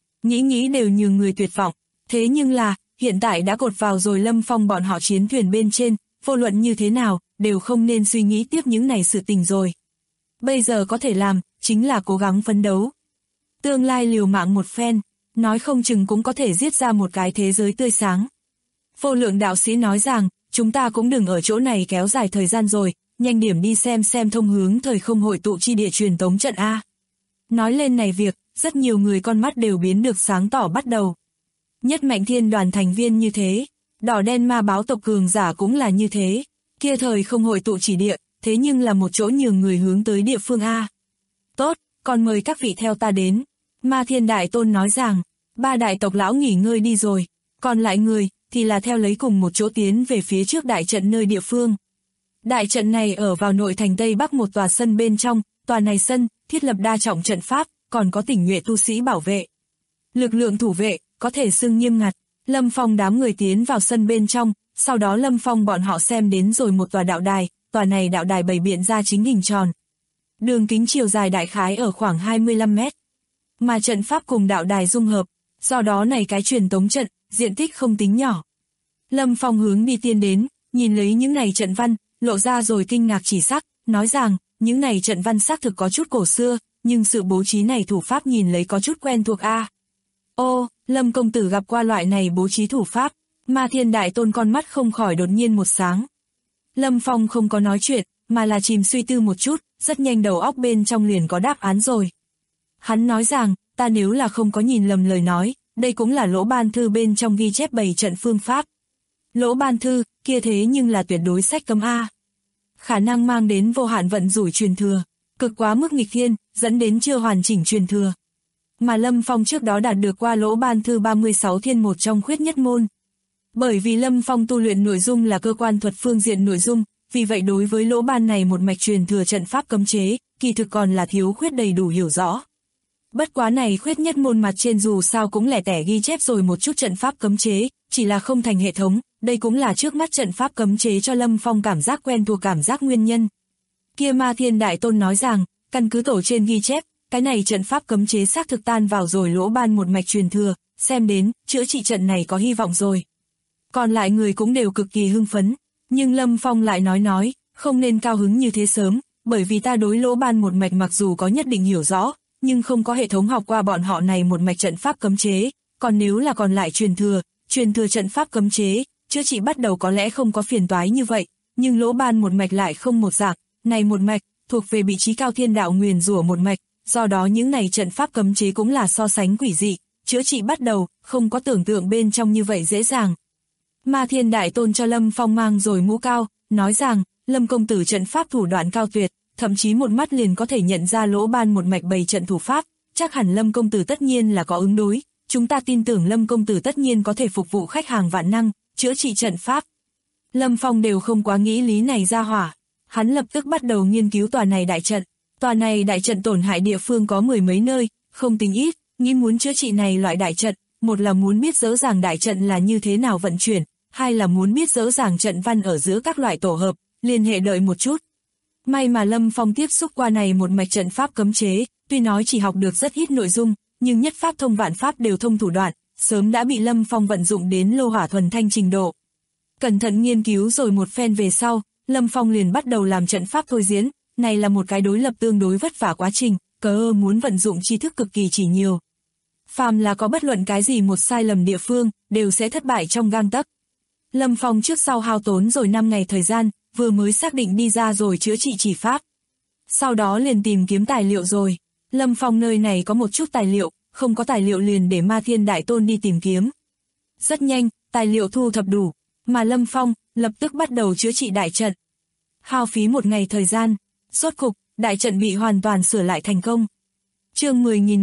Nghĩ đều nhường người tuyệt vọng, thế nhưng là, hiện tại đã cột vào rồi Lâm Phong bọn họ chiến thuyền bên trên, vô luận như thế nào, đều không nên suy nghĩ tiếp những này sự tình rồi. Bây giờ có thể làm, chính là cố gắng phấn đấu. Tương lai liều mạng một phen, nói không chừng cũng có thể giết ra một cái thế giới tươi sáng. Vô Lượng đạo sĩ nói rằng, chúng ta cũng đừng ở chỗ này kéo dài thời gian rồi, nhanh điểm đi xem thông hướng thời không hội tụ chi địa truyền tống trận A. Nói lên này việc, rất nhiều người con mắt đều biến được sáng tỏ bắt đầu. Nhất Mạnh Thiên đoàn thành viên như thế, Đỏ Đen Ma báo tộc cường giả cũng là như thế, kia thời không hội tụ chỉ địa, thế nhưng là một chỗ nhường người hướng tới địa phương A. Tốt, còn mời các vị theo ta đến. Ma Thiên Đại Tôn nói rằng, 3 đại tộc lão nghỉ ngơi đi rồi, còn lại người thì là theo lấy cùng một chỗ tiến về phía trước đại trận nơi địa phương. Đại trận này ở vào nội thành Tây Bắc một tòa sân bên trong, tòa này sân thiết lập đa trọng trận pháp, còn có tinh nhuệ tu sĩ bảo vệ. Lực lượng thủ vệ có thể xưng nghiêm ngặt. Lâm Phong đám người tiến vào sân bên trong, sau đó Lâm Phong bọn họ xem đến rồi một tòa đạo đài, tòa này đạo đài bày biện ra chính hình tròn. Đường kính chiều dài đại khái ở khoảng 25 mét. Mà trận pháp cùng đạo đài dung hợp, do đó này cái truyền tống trận, diện tích không tính nhỏ. Lâm Phong hướng đi tiên đến, nhìn lấy những này trận văn, lộ ra rồi kinh ngạc chỉ sắc, nói rằng, những này trận văn xác thực có chút cổ xưa, nhưng sự bố trí này thủ pháp nhìn lấy có chút quen thuộc a. Ô, Lâm công tử gặp qua loại này bố trí thủ pháp, Ma Thiên Đại Tôn con mắt không khỏi đột nhiên một sáng. Lâm Phong không có nói chuyện, mà là chìm suy tư một chút, rất nhanh đầu óc bên trong liền có đáp án rồi. Hắn nói rằng, ta nếu là không có nhìn lầm lời nói, đây cũng là Lỗ Ban Thư bên trong ghi chép bày trận phương pháp. Lỗ Ban Thư, kia thế nhưng là tuyệt đối sách cấm A. Khả năng mang đến vô hạn vận rủi truyền thừa, cực quá mức nghịch thiên, dẫn đến chưa hoàn chỉnh truyền thừa. Mà Lâm Phong trước đó đạt được qua Lỗ Ban Thư 36 thiên một trong khuyết nhất môn. Bởi vì Lâm Phong tu luyện nội dung là cơ quan thuật phương diện nội dung, vì vậy đối với Lỗ Ban này một mạch truyền thừa trận pháp cấm chế, kỳ thực còn là thiếu khuyết đầy đủ hiểu rõ. Bất quá này khuyết nhất môn mặt trên dù sao cũng lẻ tẻ ghi chép rồi một chút trận pháp cấm chế, chỉ là không thành hệ thống, đây cũng là trước mắt trận pháp cấm chế cho Lâm Phong cảm giác quen thuộc cảm giác nguyên nhân. Kia Ma Thiên Đại Tôn nói rằng, căn cứ tổ trên ghi chép, cái này trận pháp cấm chế xác thực tan vào rồi Lỗ Ban một mạch truyền thừa, xem đến, chữa trị trận này có hy vọng rồi. Còn lại người cũng đều cực kỳ hưng phấn, nhưng Lâm Phong lại nói, không nên cao hứng như thế sớm, bởi vì ta đối Lỗ Ban một mạch mặc dù có nhất định hiểu rõ, nhưng không có hệ thống học qua bọn họ này một mạch trận pháp cấm chế, còn nếu là còn lại truyền thừa trận pháp cấm chế, chữa trị bắt đầu có lẽ không có phiền toái như vậy, nhưng Lỗ Ban một mạch lại không một dạng, này một mạch, thuộc về vị trí cao thiên đạo nguyền rủa một mạch, do đó những này trận pháp cấm chế cũng là so sánh quỷ dị, chữa trị bắt đầu, không có tưởng tượng bên trong như vậy dễ dàng. Ma Thiên Đại Tôn cho Lâm Phong mang rồi mũ cao, nói rằng, Lâm công tử trận pháp thủ đoạn cao tuyệt, thậm chí một mắt liền có thể nhận ra Lỗ Ban một mạch bày trận thủ pháp, chắc hẳn Lâm công tử tất nhiên là có ứng đối, chúng ta tin tưởng Lâm công tử tất nhiên có thể phục vụ khách hàng vạn năng, chữa trị trận pháp. Lâm Phong đều không quá nghĩ lý này ra hỏa, hắn lập tức bắt đầu nghiên cứu tòa này đại trận. Tòa này đại trận tổn hại địa phương có 10 mấy nơi, không tính ít, nghĩ muốn chữa trị này loại đại trận, một là muốn biết rõ ràng đại trận là như thế nào vận chuyển, hai là muốn biết rõ ràng trận văn ở giữa các loại tổ hợp, liên hệ đợi một chút. May mà Lâm Phong tiếp xúc qua này một mạch trận pháp cấm chế, tuy nói chỉ học được rất ít nội dung, nhưng nhất pháp thông vạn pháp đều thông thủ đoạn, sớm đã bị Lâm Phong vận dụng đến lô hỏa thuần thanh trình độ. Cẩn thận nghiên cứu rồi một phen về sau, Lâm Phong liền bắt đầu làm trận pháp thôi diễn, này là một cái đối lập tương đối vất vả quá trình, muốn vận dụng tri thức cực kỳ chỉ nhiều. Phàm là có bất luận cái gì một sai lầm địa phương, đều sẽ thất bại trong gang tấc. Lâm Phong trước sau hao tốn rồi 5 ngày thời gian, vừa mới xác định đi ra rồi chữa trị chỉ pháp. Sau đó liền tìm kiếm tài liệu rồi. Lâm Phong nơi này có một chút tài liệu, không có tài liệu liền để Ma Thiên Đại Tôn đi tìm kiếm. Rất nhanh, tài liệu thu thập đủ, mà Lâm Phong lập tức bắt đầu chữa trị đại trận. Hao phí 1 ngày thời gian, rốt cục, đại trận bị hoàn toàn sửa lại thành công. Chương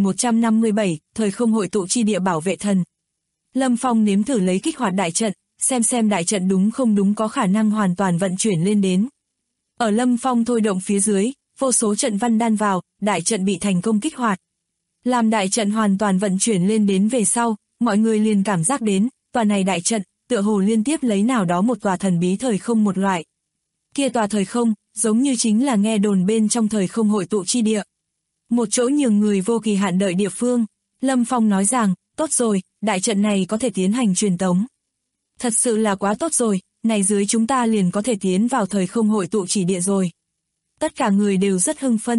10.157, thời không hội tụ chi địa bảo vệ thần. Lâm Phong nếm thử lấy kích hoạt đại trận, xem đại trận đúng không đúng có khả năng hoàn toàn vận chuyển lên đến. Ở Lâm Phong thôi động phía dưới, vô số trận văn đan vào, đại trận bị thành công kích hoạt. Làm đại trận hoàn toàn vận chuyển lên đến về sau, mọi người liền cảm giác đến, tòa này đại trận, tựa hồ liên tiếp lấy nào đó một tòa thần bí thời không một loại. Kia tòa thời không, giống như chính là nghe đồn bên trong thời không hội tụ chi địa. Một chỗ nhường người vô kỳ hạn đợi địa phương. Lâm Phong nói rằng, tốt rồi, đại trận này có thể tiến hành truyền tống. Thật sự là quá tốt rồi, này dưới chúng ta liền có thể tiến vào thời không hội tụ chỉ địa rồi. Tất cả người đều rất hưng phân,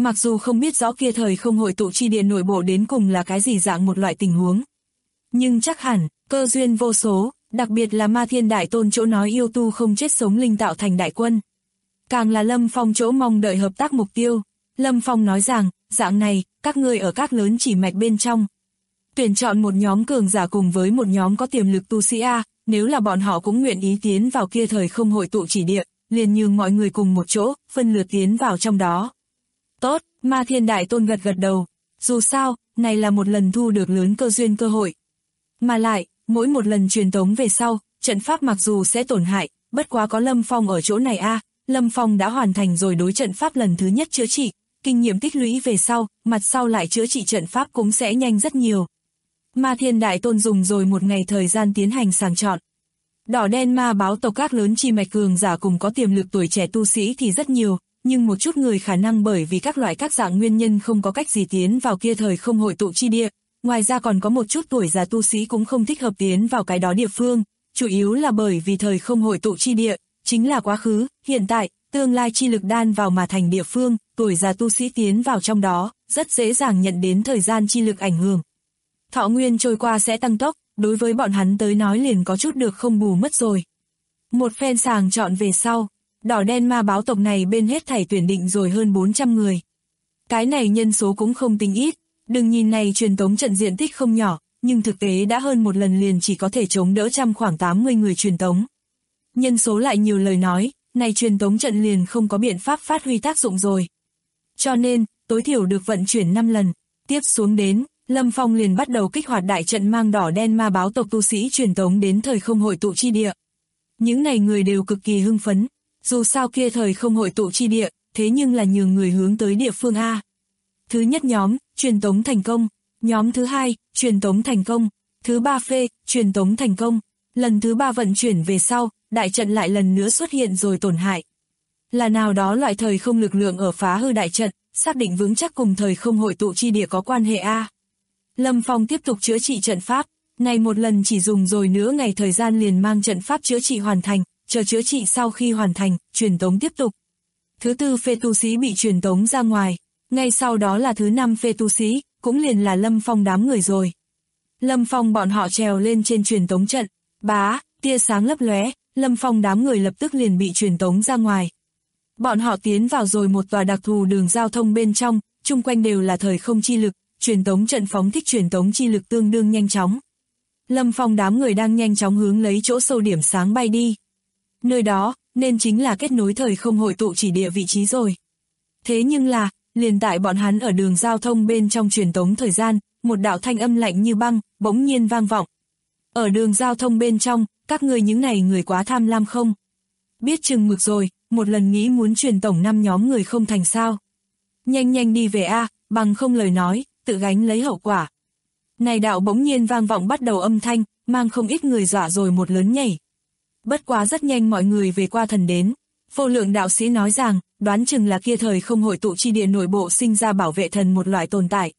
Mặc dù không biết rõ kia thời không hội tụ chi địa nội bộ đến cùng là cái gì dạng một loại tình huống, nhưng chắc hẳn, cơ duyên vô số, đặc biệt là Ma Thiên Đại Tôn chỗ nói yêu tu không chết sống linh tạo thành đại quân. Càng là Lâm Phong chỗ mong đợi hợp tác mục tiêu. Lâm Phong nói rằng, dạng này, các ngươi ở các lớn chỉ mạch bên trong. Tuyển chọn một nhóm cường giả cùng với một nhóm có tiềm lực tu sĩ A, nếu là bọn họ cũng nguyện ý tiến vào kia thời không hội tụ chỉ địa, liền nhường mọi người cùng một chỗ, phân lượt tiến vào trong đó. Tốt, Ma Thiên Đại Tôn gật gật đầu. Dù sao, này là một lần thu được lớn cơ duyên cơ hội. Mà lại, mỗi một lần truyền tống về sau, trận pháp mặc dù sẽ tổn hại, bất quá có Lâm Phong ở chỗ này A, Lâm Phong đã hoàn thành rồi đối trận pháp lần thứ nhất chữa trị, kinh nghiệm tích lũy về sau, mặt sau lại chữa trị trận pháp cũng sẽ nhanh rất nhiều. Ma Thiên Đại Tôn dùng rồi một ngày thời gian tiến hành sàng chọn. Đỏ đen ma báo tộc các lớn chi mạch cường giả cùng có tiềm lực tuổi trẻ tu sĩ thì rất nhiều, nhưng một chút người khả năng bởi vì các loại các dạng nguyên nhân không có cách gì tiến vào kia thời không hội tụ chi địa. Ngoài ra còn có một chút tuổi già tu sĩ cũng không thích hợp tiến vào cái đó địa phương, chủ yếu là bởi vì thời không hội tụ chi địa, chính là quá khứ, hiện tại, tương lai chi lực đan vào mà thành địa phương, tuổi già tu sĩ tiến vào trong đó, rất dễ dàng nhận đến thời gian chi lực ảnh hưởng. Thọ nguyên trôi qua sẽ tăng tốc, đối với bọn hắn tới nói liền có chút được không bù mất rồi. Một phen sàng chọn về sau, đỏ đen ma báo tộc này bên hết thảy tuyển định rồi hơn 400 người. Cái này nhân số cũng không tính ít, đừng nhìn này truyền tống trận diện tích không nhỏ, nhưng thực tế đã hơn một lần liền chỉ có thể chống đỡ khoảng 80 người truyền tống. Nhân số lại nhiều lời nói, này truyền tống trận liền không có biện pháp phát huy tác dụng rồi. Cho nên, tối thiểu được vận chuyển 5 lần, tiếp xuống đến, Lâm Phong liền bắt đầu kích hoạt đại trận mang đỏ đen ma báo tộc tu sĩ truyền tống đến thời không hội tụ chi địa. Những này người đều cực kỳ hưng phấn, dù sao kia thời không hội tụ chi địa, thế nhưng là nhường người hướng tới địa phương A. Thứ nhất nhóm, truyền tống thành công, nhóm thứ hai, truyền tống thành công, thứ ba phê, truyền tống thành công, lần thứ ba vận chuyển về sau, đại trận lại lần nữa xuất hiện rồi tổn hại. Là nào đó loại thời không lực lượng ở phá hư đại trận, xác định vững chắc cùng thời không hội tụ chi địa có quan hệ A. Lâm Phong tiếp tục chữa trị trận pháp, này một lần chỉ dùng rồi nửa ngày thời gian liền mang trận pháp chữa trị hoàn thành, chờ chữa trị sau khi hoàn thành, truyền tống tiếp tục. Thứ tư phê tu sĩ bị truyền tống ra ngoài, ngay sau đó là thứ năm phê tu sĩ, cũng liền là Lâm Phong đám người rồi. Lâm Phong bọn họ trèo lên trên truyền tống trận, bá, tia sáng lấp lóe, Lâm Phong đám người lập tức liền bị truyền tống ra ngoài. Bọn họ tiến vào rồi một tòa đặc thù đường giao thông bên trong, chung quanh đều là thời không chi lực, truyền tống trận phóng thích truyền tống chi lực tương đương nhanh chóng. Lâm Phong đám người đang nhanh chóng hướng lấy chỗ sâu điểm sáng bay đi. Nơi đó, nên chính là kết nối thời không hội tụ chỉ địa vị trí rồi. Thế nhưng là, liền tại bọn hắn ở đường giao thông bên trong truyền tống thời gian, một đạo thanh âm lạnh như băng, bỗng nhiên vang vọng. Ở đường giao thông bên trong, các người những này người quá tham lam không? Biết chừng mực rồi, một lần nghĩ muốn truyền tổng 5 nhóm người không thành sao. Nhanh nhanh đi về A, bằng không lời nói, tự gánh lấy hậu quả. Này đạo bỗng nhiên vang vọng bắt đầu âm thanh, mang không ít người dọa rồi một lớn nhảy. Bất quá rất nhanh mọi người về qua thần đến. Vô lượng đạo sĩ nói rằng, đoán chừng là kia thời không hội tụ chi địa nội bộ sinh ra bảo vệ thần một loại tồn tại.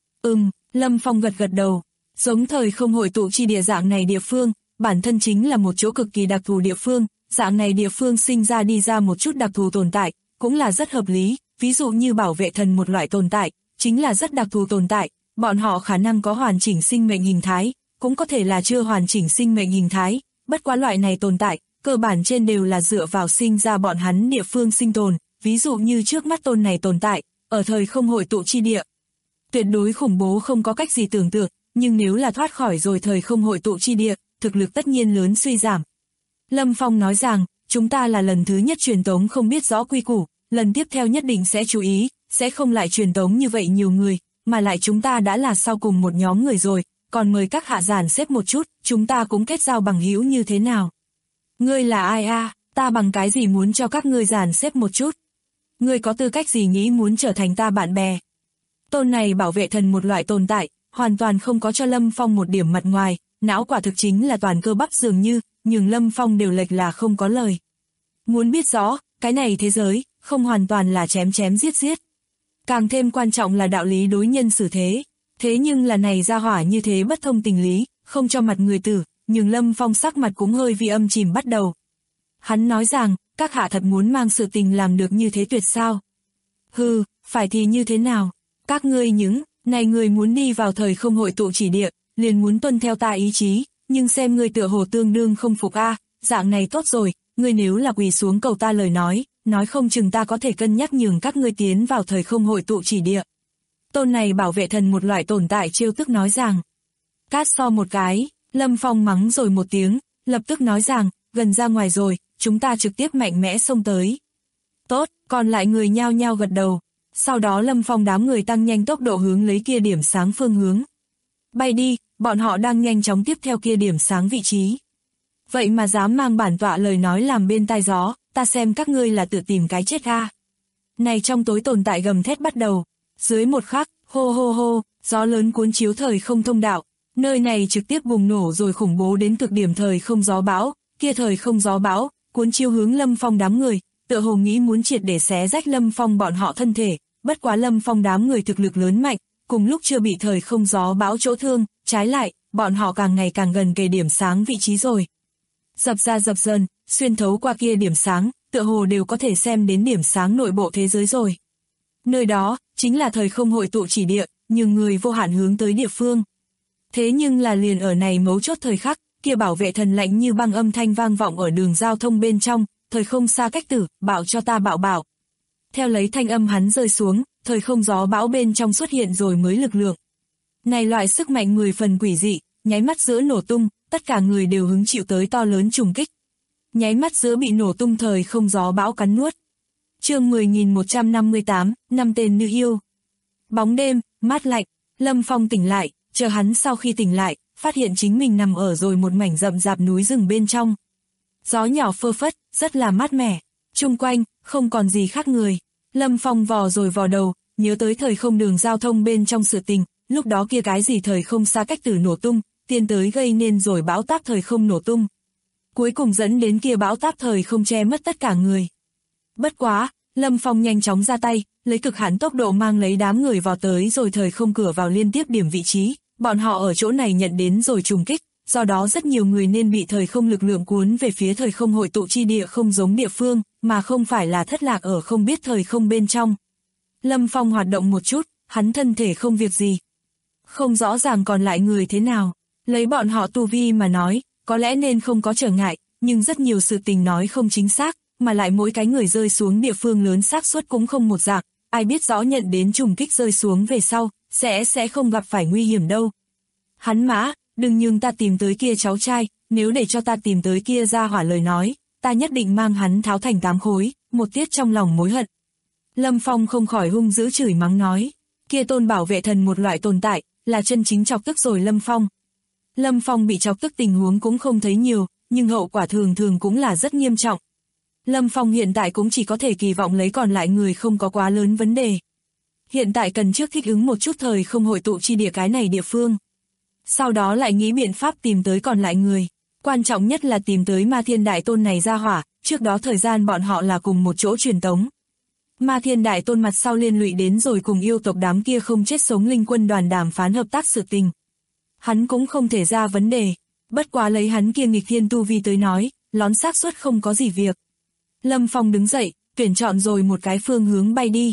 Lâm Phong gật gật đầu. Giống thời không hội tụ chi địa dạng này địa phương, bản thân chính là một chỗ cực kỳ đặc thù địa phương, dạng này địa phương sinh ra đi ra một chút đặc thù tồn tại, cũng là rất hợp lý, ví dụ như bảo vệ thần một loại tồn tại, chính là rất đặc thù tồn tại, bọn họ khả năng có hoàn chỉnh sinh mệnh hình thái, cũng có thể là chưa hoàn chỉnh sinh mệnh hình thái, bất quá loại này tồn tại, cơ bản trên đều là dựa vào sinh ra bọn hắn địa phương sinh tồn, ví dụ như trước mắt tôn này tồn tại, ở thời không hội tụ chi địa. Tuyệt đối khủng bố không có cách gì tưởng tượng, nhưng nếu là thoát khỏi rồi thời không hội tụ chi địa, thực lực tất nhiên lớn suy giảm. Lâm Phong nói rằng, chúng ta là lần thứ nhất truyền tống không biết rõ quy củ, lần tiếp theo nhất định sẽ chú ý, sẽ không lại truyền tống như vậy nhiều người, mà lại chúng ta đã là sau cùng một nhóm người rồi, còn mời các hạ giản xếp một chút, chúng ta cũng kết giao bằng hữu như thế nào. Ngươi là ai a? Ta bằng cái gì muốn cho các ngươi giản xếp một chút? Ngươi có tư cách gì nghĩ muốn trở thành ta bạn bè? Tôn này bảo vệ thần một loại tồn tại, hoàn toàn không có cho Lâm Phong một điểm mặt ngoài, não quả thực chính là toàn cơ bắp dường như, nhưng Lâm Phong đều lệch là không có lời. Muốn biết rõ, cái này thế giới, không hoàn toàn là chém chém giết giết. Càng thêm quan trọng là đạo lý đối nhân xử thế. Thế nhưng là này ra hỏa như thế bất thông tình lý, không cho mặt người tử, nhưng Lâm Phong sắc mặt cũng hơi vi âm chìm bắt đầu. Hắn nói rằng, các hạ thật muốn mang sự tình làm được như thế tuyệt sao? Hừ, phải thì như thế nào? Các ngươi những này người muốn đi vào thời không hội tụ chỉ địa, liền muốn tuân theo ta ý chí, nhưng xem ngươi tựa hồ tương đương không phục a, dạng này tốt rồi, ngươi nếu là quỳ xuống cầu ta lời nói không chừng ta có thể cân nhắc nhường các ngươi tiến vào thời không hội tụ chỉ địa. Tôn này bảo vệ thần một loại tồn tại trêu tức nói rằng. Cát so một cái, Lâm Phong mắng rồi một tiếng, lập tức nói rằng, gần ra ngoài rồi, chúng ta trực tiếp mạnh mẽ xông tới. Tốt, còn lại người nhao nhao gật đầu. Sau đó Lâm Phong đám người tăng nhanh tốc độ hướng lấy kia điểm sáng phương hướng. Bay đi, bọn họ đang nhanh chóng tiếp theo kia điểm sáng vị trí. Vậy mà dám mang bản tọa lời nói làm bên tai gió, ta xem các ngươi là tự tìm cái chết a. Này trong tối tồn tại gầm thét bắt đầu. Dưới một khắc, hô hô hô, gió lớn cuốn chiếu thời không thông đạo. Nơi này trực tiếp bùng nổ rồi khủng bố đến cực điểm thời không gió bão, kia thời không gió bão, cuốn chiếu hướng Lâm Phong đám người, tựa hồ nghĩ muốn triệt để xé rách Lâm Phong bọn họ thân thể, bất quá Lâm Phong đám người thực lực lớn mạnh, cùng lúc chưa bị thời không gió bão chỗ thương, trái lại, bọn họ càng ngày càng gần kề điểm sáng vị trí rồi. Dập ra dập dần, xuyên thấu qua kia điểm sáng, tựa hồ đều có thể xem đến điểm sáng nội bộ thế giới rồi. Nơi đó, chính là thời không hội tụ chỉ địa, nhưng người vô hạn hướng tới địa phương. Thế nhưng là liền ở này mấu chốt thời khắc, kia bảo vệ thần lạnh như băng âm thanh vang vọng ở đường giao thông bên trong, thời không xa cách tử, bảo cho ta bảo. Theo lấy thanh âm hắn rơi xuống, thời không gió bão bên trong xuất hiện rồi mới lực lượng. Này loại sức mạnh 10 phần quỷ dị, nháy mắt giữa nổ tung, tất cả người đều hứng chịu tới to lớn trùng kích. Nháy mắt giữa bị nổ tung thời không gió bão cắn nuốt. Chương 10.158, 5 tên nữ yêu. Bóng đêm, mát lạnh, Lâm Phong tỉnh lại, chờ hắn sau khi tỉnh lại, phát hiện chính mình nằm ở rồi một mảnh rậm rạp núi rừng bên trong. Gió nhỏ phơ phất, rất là mát mẻ, chung quanh, không còn gì khác người. Lâm Phong vò rồi vò đầu, nhớ tới thời không đường giao thông bên trong sự tình, lúc đó kia cái gì thời không xa cách tử nổ tung, tiến tới gây nên rồi bão táp thời không nổ tung. Cuối cùng dẫn đến kia bão táp thời không che mất tất cả người. Bất quá, Lâm Phong nhanh chóng ra tay, lấy cực hạn tốc độ mang lấy đám người vào tới rồi thời không cửa vào liên tiếp điểm vị trí, bọn họ ở chỗ này nhận đến rồi trùng kích, do đó rất nhiều người nên bị thời không lực lượng cuốn về phía thời không hội tụ chi địa không giống địa phương, mà không phải là thất lạc ở không biết thời không bên trong. Lâm Phong hoạt động một chút, hắn thân thể không việc gì. Không rõ ràng còn lại người thế nào, lấy bọn họ tu vi mà nói, có lẽ nên không có trở ngại, nhưng rất nhiều sự tình nói không chính xác, mà lại mỗi cái người rơi xuống địa phương lớn xác suất cũng không một dạng, ai biết rõ nhận đến trùng kích rơi xuống về sau, sẽ không gặp phải nguy hiểm đâu. Hắn mã, đừng nhưng ta tìm tới kia cháu trai, nếu để cho ta tìm tới kia ra hỏa lời nói, ta nhất định mang hắn tháo thành 8 khối, một tiết trong lòng mối hận. Lâm Phong không khỏi hung dữ chửi mắng nói, kia tôn bảo vệ thần một loại tồn tại, là chân chính chọc tức rồi Lâm Phong. Lâm Phong bị chọc tức tình huống cũng không thấy nhiều, nhưng hậu quả thường thường cũng là rất nghiêm trọng. Lâm Phong hiện tại cũng chỉ có thể kỳ vọng lấy còn lại người không có quá lớn vấn đề. Hiện tại cần trước thích ứng một chút thời không hội tụ chi địa cái này địa phương. Sau đó lại nghĩ biện pháp tìm tới còn lại người. Quan trọng nhất là tìm tới Ma Thiên Đại Tôn này ra hỏa, trước đó thời gian bọn họ là cùng một chỗ truyền tống. Ma Thiên Đại Tôn mặt sau liên lụy đến rồi cùng yêu tộc đám kia không chết sống linh quân đoàn đàm phán hợp tác sự tình. Hắn cũng không thể ra vấn đề, bất quá lấy hắn kia nghịch thiên tu vi tới nói, lón xác suất không có gì việc. Lâm Phong đứng dậy, tuyển chọn rồi một cái phương hướng bay đi.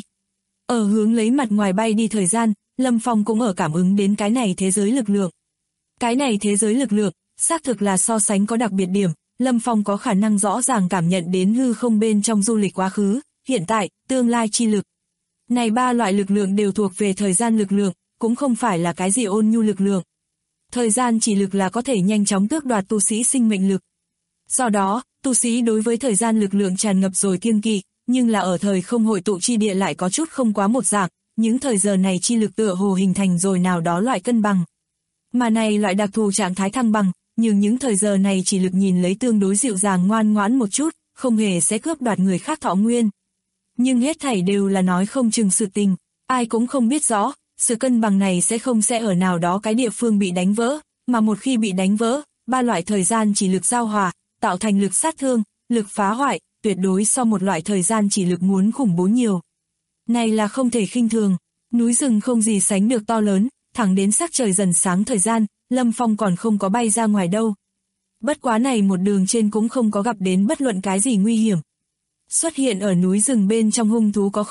Ở hướng lấy mặt ngoài bay đi thời gian, Lâm Phong cũng ở cảm ứng đến cái này thế giới lực lượng. Cái này thế giới lực lượng, xác thực là so sánh có đặc biệt điểm, Lâm Phong có khả năng rõ ràng cảm nhận đến hư không bên trong du lịch quá khứ, hiện tại, tương lai chi lực. Này ba loại lực lượng đều thuộc về thời gian lực lượng, cũng không phải là cái gì ôn nhu lực lượng. Thời gian chỉ lực là có thể nhanh chóng tước đoạt tu sĩ sinh mệnh lực. Do đó, tu sĩ đối với thời gian lực lượng tràn ngập rồi kiêng kỵ, nhưng là ở thời không hội tụ chi địa lại có chút không quá một dạng, những thời giờ này chi lực tựa hồ hình thành rồi nào đó loại cân bằng. Mà này loại đặc thù trạng thái thăng bằng, nhưng những thời giờ này chỉ lực nhìn lấy tương đối dịu dàng ngoan ngoãn một chút, không hề sẽ cướp đoạt người khác thọ nguyên. Nhưng hết thảy đều là nói không chừng sự tình, ai cũng không biết rõ, sự cân bằng này sẽ ở nào đó cái địa phương bị đánh vỡ, mà một khi bị đánh vỡ, ba loại thời gian chỉ lực giao hòa, tạo thành lực sát thương, lực phá hoại, tuyệt đối so một loại thời gian chỉ lực muốn khủng bố nhiều. Này là không thể khinh thường, núi rừng không gì sánh được to lớn, thẳng đến sắc trời dần sáng thời gian, Lâm Phong còn không có bay ra ngoài đâu. Bất quá này một đường trên cũng không có gặp đến bất luận cái gì nguy hiểm. Xuất hiện ở núi rừng bên trong hung thú có không ít,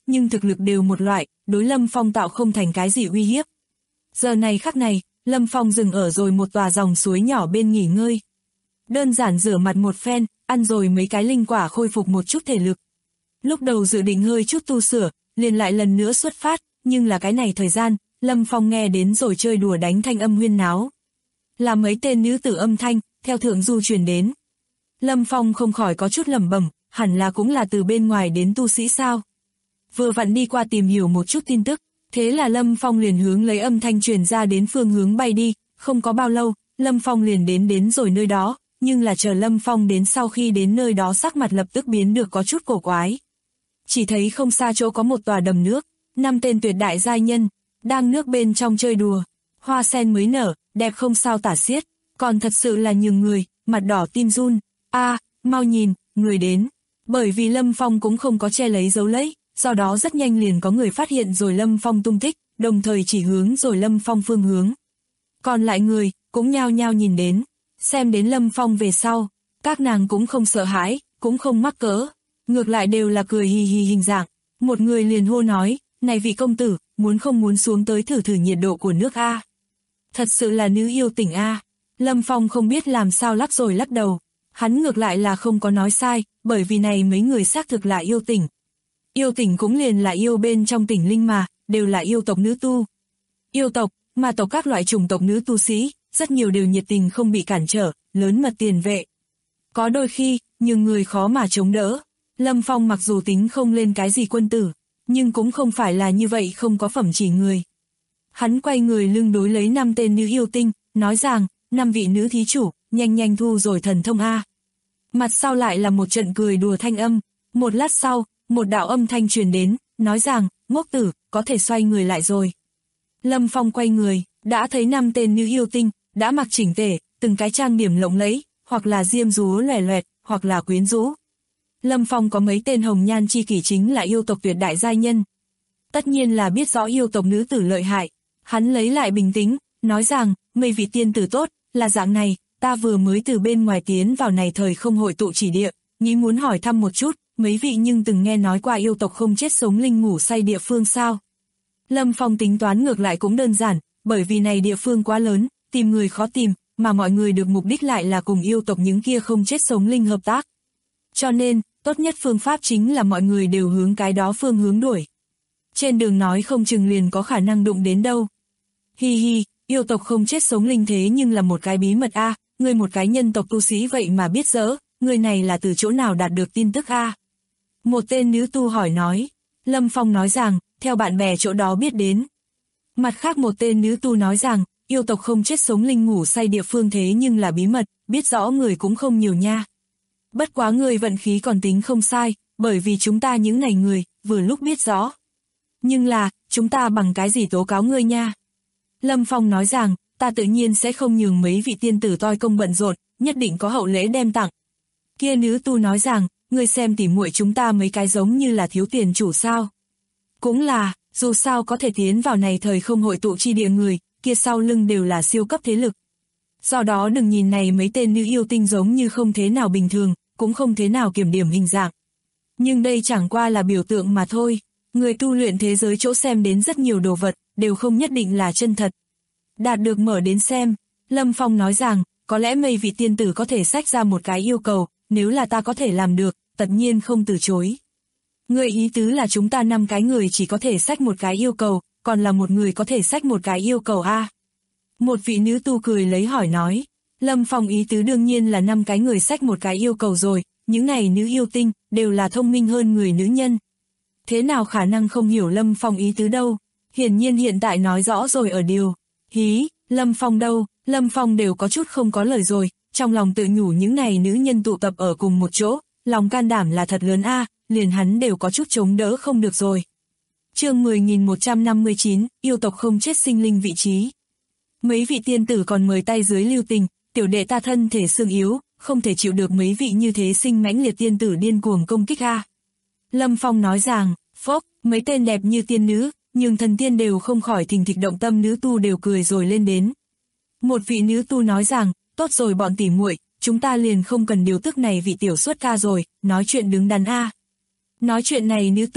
nhưng thực lực đều một loại, đối Lâm Phong tạo không thành cái gì uy hiếp. Giờ này khắc này, Lâm Phong dừng ở rồi một tòa dòng suối nhỏ bên nghỉ ngơi. Đơn giản rửa mặt một phen, ăn rồi mấy cái linh quả khôi phục một chút thể lực. Lúc đầu dự định hơi chút tu sửa, liền lại lần nữa xuất phát, nhưng là cái này thời gian, Lâm Phong nghe đến rồi chơi đùa đánh thanh âm huyên náo. Là mấy tên nữ tử âm thanh, theo thượng du truyền đến. Lâm Phong không khỏi có chút lẩm bẩm, hẳn là cũng là từ bên ngoài đến tu sĩ sao. Vừa vặn đi qua tìm hiểu một chút tin tức, thế là Lâm Phong liền hướng lấy âm thanh truyền ra đến phương hướng bay đi, không có bao lâu, Lâm Phong liền đến rồi nơi đó, nhưng là chờ Lâm Phong đến sau khi đến nơi đó sắc mặt lập tức biến được có chút cổ quái. Chỉ thấy không xa chỗ có một tòa đầm nước, 5 tên tuyệt đại giai nhân, đang nước bên trong chơi đùa, hoa sen mới nở, đẹp không sao tả xiết, còn thật sự là nhường người, mặt đỏ tim run, mau nhìn, người đến, bởi vì Lâm Phong cũng không có che lấy giấu lấy, sau đó rất nhanh liền có người phát hiện rồi Lâm Phong tung tích, đồng thời chỉ hướng rồi Lâm Phong phương hướng. Còn lại người, cũng nhao nhao nhìn đến, xem đến Lâm Phong về sau, các nàng cũng không sợ hãi, cũng không mắc cỡ, ngược lại đều là cười hì hì hình dạng. Một người liền hô nói, này vị công tử, muốn không muốn xuống tới thử thử nhiệt độ của nước a? Thật sự là nữ yêu tỉnh a. Lâm Phong không biết làm sao lắc rồi lắc đầu, hắn ngược lại là không có nói sai, bởi vì này mấy người xác thực là yêu tỉnh. Yêu tỉnh cũng liền là yêu bên trong tỉnh linh mà, đều là yêu tộc nữ tu. Yêu tộc, ma tộc các loại chủng tộc nữ tu sĩ, rất nhiều đều nhiệt tình không bị cản trở, lớn mật tiền vệ. Có đôi khi, nhưng người khó mà chống đỡ. Lâm Phong mặc dù tính không lên cái gì quân tử, nhưng cũng không phải là như vậy không có phẩm chỉ người. Hắn quay người lưng đối lấy 5 tên nữ yêu tinh, nói rằng, 5 vị nữ thí chủ, nhanh nhanh thu rồi thần thông a. Mặt sau lại là một trận cười đùa thanh âm, một lát sau, một đạo âm thanh truyền đến, nói rằng, ngốc tử, có thể xoay người lại rồi. Lâm Phong quay người, đã thấy 5 tên nữ yêu tinh, đã mặc chỉnh tề, từng cái trang điểm lộng lẫy, hoặc là diêm dúa loè loẹt, hoặc là quyến rũ. Lâm Phong có mấy tên hồng nhan chi kỷ chính là yêu tộc tuyệt đại giai nhân. Tất nhiên là biết rõ yêu tộc nữ tử lợi hại, hắn lấy lại bình tĩnh, nói rằng, mấy vị tiên tử tốt, là dạng này, ta vừa mới từ bên ngoài tiến vào này thời không hội tụ chỉ địa, nghĩ muốn hỏi thăm một chút, mấy vị nhưng từng nghe nói qua yêu tộc không chết sống linh ngủ say địa phương sao? Lâm Phong tính toán ngược lại cũng đơn giản, bởi vì này địa phương quá lớn, tìm người khó tìm, mà mọi người được mục đích lại là cùng yêu tộc những kia không chết sống linh hợp tác. Cho nên, tốt nhất phương pháp chính là mọi người đều hướng cái đó phương hướng đuổi. Trên đường nói không chừng liền có khả năng đụng đến đâu. Hi hi, yêu tộc không chết sống linh thế nhưng là một cái bí mật a, người một cái nhân tộc tu sĩ vậy mà biết dỡ, người này là từ chỗ nào đạt được tin tức a? Một tên nữ tu hỏi nói. Lâm Phong nói rằng, theo bạn bè chỗ đó biết đến. Mặt khác một tên nữ tu nói rằng, yêu tộc không chết sống linh ngủ say địa phương thế nhưng là bí mật, biết rõ người cũng không nhiều nha. Bất quá người vận khí còn tính không sai, bởi vì chúng ta những này người, vừa lúc biết rõ. Nhưng là, chúng ta bằng cái gì tố cáo ngươi nha? Lâm Phong nói rằng, ta tự nhiên sẽ không nhường mấy vị tiên tử toi công bận rộn, nhất định có hậu lễ đem tặng. Kia nữ tu nói rằng, ngươi xem tỉ muội chúng ta mấy cái giống như là thiếu tiền chủ sao? Cũng là, dù sao có thể tiến vào này thời không hội tụ chi địa người, kia sau lưng đều là siêu cấp thế lực. Do đó đừng nhìn này mấy tên nữ yêu tinh giống như không thế nào bình thường, cũng không thế nào kiểm điểm hình dạng. Nhưng đây chẳng qua là biểu tượng mà thôi, người tu luyện thế giới chỗ xem đến rất nhiều đồ vật, đều không nhất định là chân thật. Đạt được mở đến xem, Lâm Phong nói rằng, có lẽ mấy vị tiên tử có thể xách ra một cái yêu cầu, nếu là ta có thể làm được, tất nhiên không từ chối. Người ý tứ là chúng ta 5 cái người chỉ có thể xách một cái yêu cầu, còn là một người có thể xách một cái yêu cầu a? Một vị nữ tu cười lấy hỏi nói, Lâm Phong ý tứ đương nhiên là 5 cái người xách một cái yêu cầu rồi, những này nữ yêu tinh, đều là thông minh hơn người nữ nhân. Thế nào khả năng không hiểu Lâm Phong ý tứ đâu, hiển nhiên hiện tại nói rõ rồi ở điều. Hí, Lâm Phong đâu, Lâm Phong đều có chút không có lời rồi, trong lòng tự nhủ những này nữ nhân tụ tập ở cùng một chỗ, lòng can đảm là thật lớn a, liền hắn đều có chút chống đỡ không được rồi. Chương 10.159, yêu tộc không chết sinh linh vị trí. Mấy vị tiên tử còn mời tay dưới lưu tình, tiểu đệ ta thân thể xương yếu, không thể chịu được mấy vị như thế sinh mãnh liệt tiên tử điên cuồng công kích a. Lâm Phong nói rằng, phốc, mấy tên đẹp như tiên nữ, nhưng thần tiên đều không khỏi thình thịch động tâm nữ tu đều cười rồi lên đến. Một vị nữ tu nói rằng, tốt rồi bọn tỉ muội, chúng ta liền không cần điều tức này vị tiểu xuất ca rồi, nói chuyện đứng đắn a. Nói chuyện này nữ tu,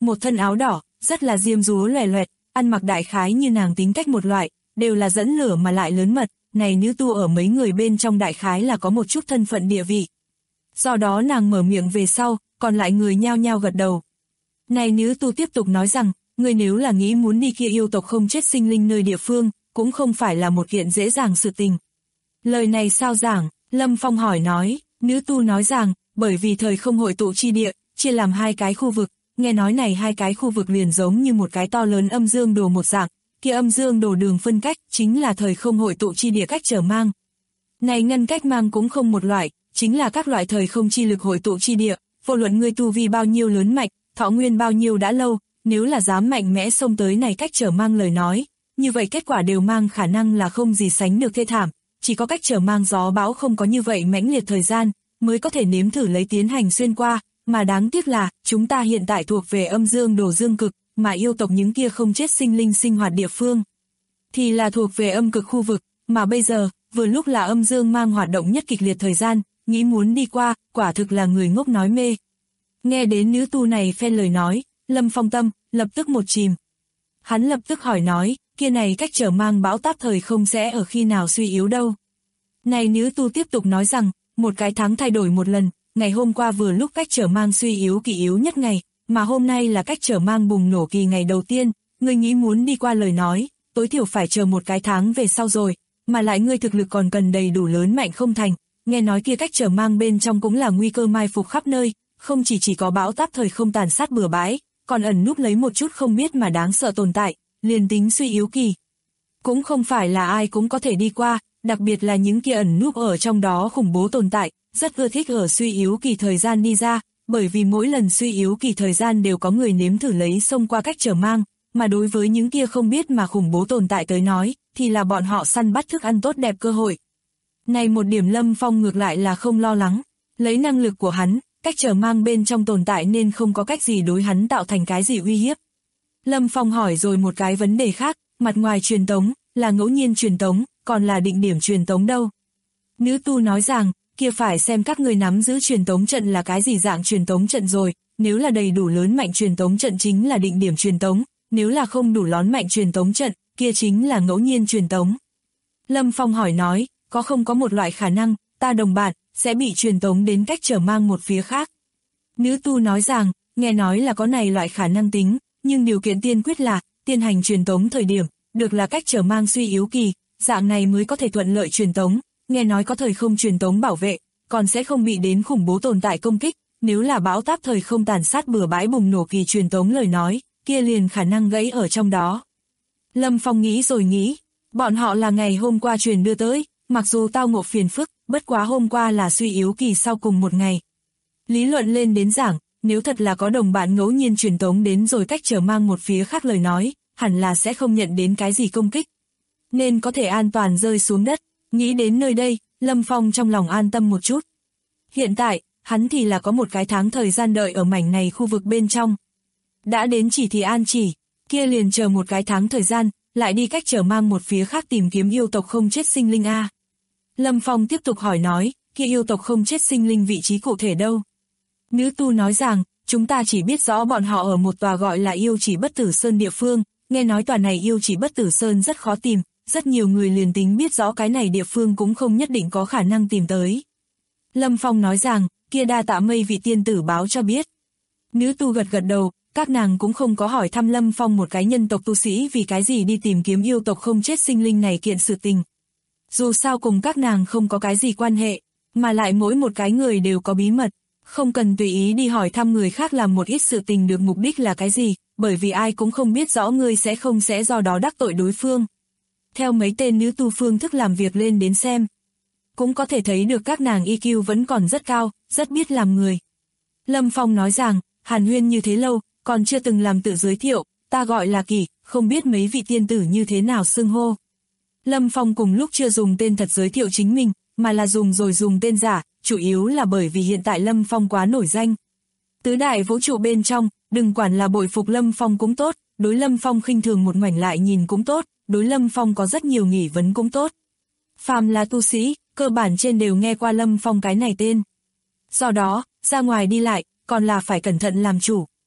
một thân áo đỏ, rất là diêm dúa loè loẹt, ăn mặc đại khái như nàng tính cách một loại, đều là dẫn lửa mà lại lớn mật, này nữ tu ở mấy người bên trong đại khái là có một chút thân phận địa vị. Do đó nàng mở miệng về sau, còn lại người nhao nhao gật đầu. Này nữ tu tiếp tục nói rằng, người nếu là nghĩ muốn đi kia yêu tộc không chết sinh linh nơi địa phương, cũng không phải là một kiện dễ dàng sự tình. Lời này sao giảng, Lâm Phong hỏi nói, nữ tu nói rằng, bởi vì thời không hội tụ chi địa, chia làm hai cái khu vực, nghe nói này hai cái khu vực liền giống như một cái to lớn âm dương đồ một dạng, kia âm dương đồ đường phân cách, chính là thời không hội tụ chi địa cách trở mang. Này ngân cách mang cũng không một loại, chính là các loại thời không chi lực hội tụ chi địa, vô luận ngươi tu vi bao nhiêu lớn mạnh, thọ nguyên bao nhiêu đã lâu, nếu là dám mạnh mẽ xông tới này cách trở mang lời nói, như vậy kết quả đều mang khả năng là không gì sánh được thê thảm, chỉ có cách trở mang gió bão không có như vậy mãnh liệt thời gian, mới có thể nếm thử lấy tiến hành xuyên qua, mà đáng tiếc là, chúng ta hiện tại thuộc về âm dương đồ dương cực, mà yêu tộc những kia không chết sinh linh sinh hoạt địa phương, thì là thuộc về âm cực khu vực, mà bây giờ, vừa lúc là âm dương mang hoạt động nhất kịch liệt thời gian, nghĩ muốn đi qua, quả thực là người ngốc nói mê. Nghe đến nữ tu này phen lời nói, Lâm Phong tâm, lập tức một chìm. Hắn lập tức hỏi nói, kia này cách trở mang bão táp thời không sẽ ở khi nào suy yếu đâu. Này nữ tu tiếp tục nói rằng, một cái tháng thay đổi một lần, ngày hôm qua vừa lúc cách trở mang suy yếu kỳ yếu nhất ngày, mà hôm nay là cách trở mang bùng nổ kỳ ngày đầu tiên, ngươi nghĩ muốn đi qua lời nói, tối thiểu phải chờ một cái tháng về sau rồi, mà lại ngươi thực lực còn cần đầy đủ lớn mạnh không thành, nghe nói kia cách trở mang bên trong cũng là nguy cơ mai phục khắp nơi, không chỉ có bão táp thời không tàn sát bừa bãi, còn ẩn núp lấy một chút không biết mà đáng sợ tồn tại, liền tính suy yếu kỳ. Cũng không phải là ai cũng có thể đi qua, đặc biệt là những kia ẩn núp ở trong đó khủng bố tồn tại, rất ưa thích ở suy yếu kỳ thời gian đi ra, bởi vì mỗi lần suy yếu kỳ thời gian đều có người nếm thử lấy xông qua cách trở mang, mà đối với những kia không biết mà khủng bố tồn tại tới nói, thì là bọn họ săn bắt thức ăn tốt đẹp cơ hội. Này một điểm Lâm Phong ngược lại là không lo lắng, lấy năng lực của hắn, cách trở mang bên trong tồn tại nên không có cách gì đối hắn tạo thành cái gì uy hiếp. Lâm Phong hỏi rồi một cái vấn đề khác, mặt ngoài truyền tống, là ngẫu nhiên truyền tống, còn là định điểm truyền tống đâu. Nữ tu nói rằng, kia phải xem các người nắm giữ truyền tống trận là cái gì dạng truyền tống trận rồi, nếu là đầy đủ lớn mạnh truyền tống trận chính là định điểm truyền tống, nếu là không đủ lớn mạnh truyền tống trận, kia chính là ngẫu nhiên truyền tống. Lâm Phong hỏi nói, có không có một loại khả năng, ta đồng bạn, sẽ bị truyền tống đến cách trở mang một phía khác. Nữ tu nói rằng, nghe nói là có này loại khả năng tính, nhưng điều kiện tiên quyết là, tiến hành truyền tống thời điểm, được là cách trở mang suy yếu kỳ, dạng này mới có thể thuận lợi truyền tống, nghe nói có thời không truyền tống bảo vệ, còn sẽ không bị đến khủng bố tồn tại công kích, nếu là bão táp thời không tàn sát bừa bãi bùng nổ kỳ truyền tống lời nói, kia liền khả năng gãy ở trong đó. Lâm Phong nghĩ rồi nghĩ, bọn họ là ngày hôm qua truyền đưa tới, mặc dù tao ngộ phiền phức, bất quá hôm qua là suy yếu kỳ sau cùng một ngày. Lý luận lên đến giảng, nếu thật là có đồng bạn ngẫu nhiên truyền tống đến rồi cách trở mang một phía khác lời nói, hẳn là sẽ không nhận đến cái gì công kích, nên có thể an toàn rơi xuống đất. Nghĩ đến nơi đây, Lâm Phong trong lòng an tâm một chút. Hiện tại, hắn thì là có một cái tháng thời gian đợi ở mảnh này khu vực bên trong. Đã đến chỉ thì an chỉ, kia liền chờ một cái tháng thời gian, lại đi cách trở mang một phía khác tìm kiếm yêu tộc không chết sinh linh a. Lâm Phong tiếp tục hỏi nói, kia yêu tộc không chết sinh linh vị trí cụ thể đâu? Nữ tu nói rằng, chúng ta chỉ biết rõ bọn họ ở một tòa gọi là yêu chỉ bất tử sơn địa phương, nghe nói tòa này yêu chỉ bất tử sơn rất khó tìm, rất nhiều người liền tính biết rõ cái này địa phương cũng không nhất định có khả năng tìm tới. Lâm Phong nói rằng, kia đa tạ mây vị tiên tử báo cho biết. Nữ tu gật đầu, các nàng cũng không có hỏi thăm Lâm Phong một cái nhân tộc tu sĩ vì cái gì đi tìm kiếm yêu tộc không chết sinh linh này kiện sự tình. Dù sao cùng các nàng không có cái gì quan hệ, mà lại mỗi một cái người đều có bí mật, không cần tùy ý đi hỏi thăm người khác làm một ít sự tình được mục đích là cái gì, bởi vì ai cũng không biết rõ ngươi sẽ do đó đắc tội đối phương. Theo mấy tên nữ tu phương thức làm việc lên đến xem, cũng có thể thấy được các nàng EQ vẫn còn rất cao, rất biết làm người. Lâm Phong nói rằng, hàn huyên như thế lâu, còn chưa từng làm tự giới thiệu, ta gọi là Kỳ, không biết mấy vị tiên tử như thế nào xưng hô. Lâm Phong cùng lúc chưa dùng tên thật giới thiệu chính mình, mà là dùng tên giả, chủ yếu là bởi vì hiện tại Lâm Phong quá nổi danh. Tứ đại vũ trụ bên trong, đừng quản là bội phục Lâm Phong cũng tốt, đối Lâm Phong khinh thường một ngoảnh lại nhìn cũng tốt, đối Lâm Phong có rất nhiều nghi vấn cũng tốt. Phàm là tu sĩ, cơ bản trên đều nghe qua Lâm Phong cái này tên. Do đó, ra ngoài đi lại, còn là phải cẩn thận làm chủ.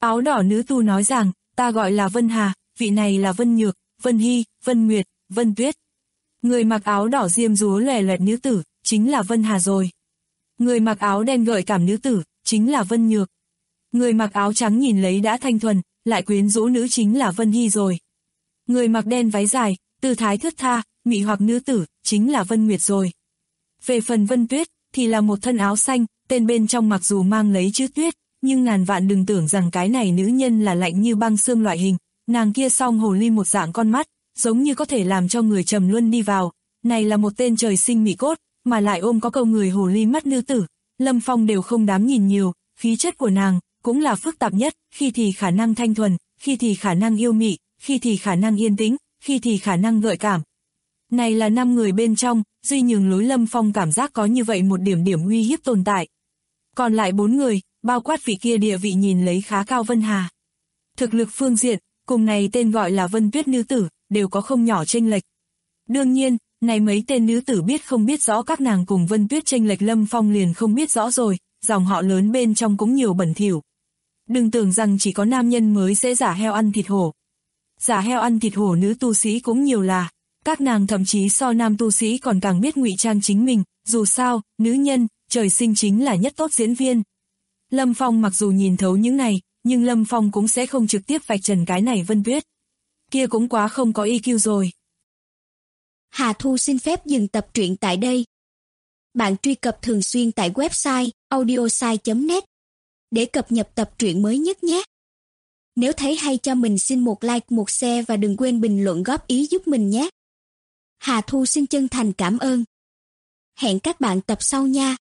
Áo đỏ nữ tu nói rằng, ta gọi là Vân Hà, vị này là Vân Nhược, Vân Hy, Vân Nguyệt, Vân Tuyết. Người mặc áo đỏ diêm dúa lòe loẹt nữ tử, chính là Vân Hà rồi. Người mặc áo đen gợi cảm nữ tử, chính là Vân Nhược. Người mặc áo trắng nhìn lấy đã thanh thuần, lại quyến rũ nữ chính là Vân Hy rồi. Người mặc đen váy dài, tư thái thướt tha, mị hoặc nữ tử, chính là Vân Nguyệt rồi. Về phần Vân Tuyết, thì là một thân áo xanh, tên bên trong mặc dù mang lấy chữ tuyết, nhưng ngàn vạn đừng tưởng rằng cái này nữ nhân là lạnh như băng xương loại hình, nàng kia song hồ ly một dạng con mắt, giống như có thể làm cho người trầm luân đi vào. Này là một tên trời sinh mỹ cốt, mà lại ôm có câu người hồ ly mắt nữ tử, Lâm Phong đều không dám nhìn nhiều, khí chất của nàng cũng là phức tạp nhất, khi thì khả năng thanh thuần, khi thì khả năng yêu mị, khi thì khả năng yên tĩnh, khi thì khả năng gợi cảm. Này là 5 người bên trong, duy nhường lối Lâm Phong cảm giác có như vậy một điểm uy hiếp tồn tại. Còn lại 4 người, bao quát vị kia địa vị nhìn lấy khá cao Vân Hà. Thực lực phương diện, cùng này tên gọi là Vân Tuyết nữ tử, đều có không nhỏ chênh lệch. Đương nhiên, này mấy tên nữ tử biết không biết rõ các nàng cùng Vân Tuyết chênh lệch Lâm Phong liền không biết rõ rồi, dòng họ lớn bên trong cũng nhiều bẩn thỉu. Đừng tưởng rằng chỉ có nam nhân mới sẽ giả heo ăn thịt hổ. Giả heo ăn thịt hổ nữ tu sĩ cũng nhiều là, các nàng thậm chí so nam tu sĩ còn càng biết ngụy trang chính mình, dù sao, nữ nhân, trời sinh chính là nhất tốt diễn viên. Lâm Phong mặc dù nhìn thấu những này, nhưng Lâm Phong cũng sẽ không trực tiếp vạch trần cái này Vân Tuyết. Kia cũng quá không có EQ rồi. Hà Thu xin phép dừng tập truyện tại đây. Bạn truy cập thường xuyên tại website audiosai.net để cập nhật tập truyện mới nhất nhé. Nếu thấy hay cho mình xin một like, một share và đừng quên bình luận góp ý giúp mình nhé. Hà Thu xin chân thành cảm ơn. Hẹn các bạn tập sau nha.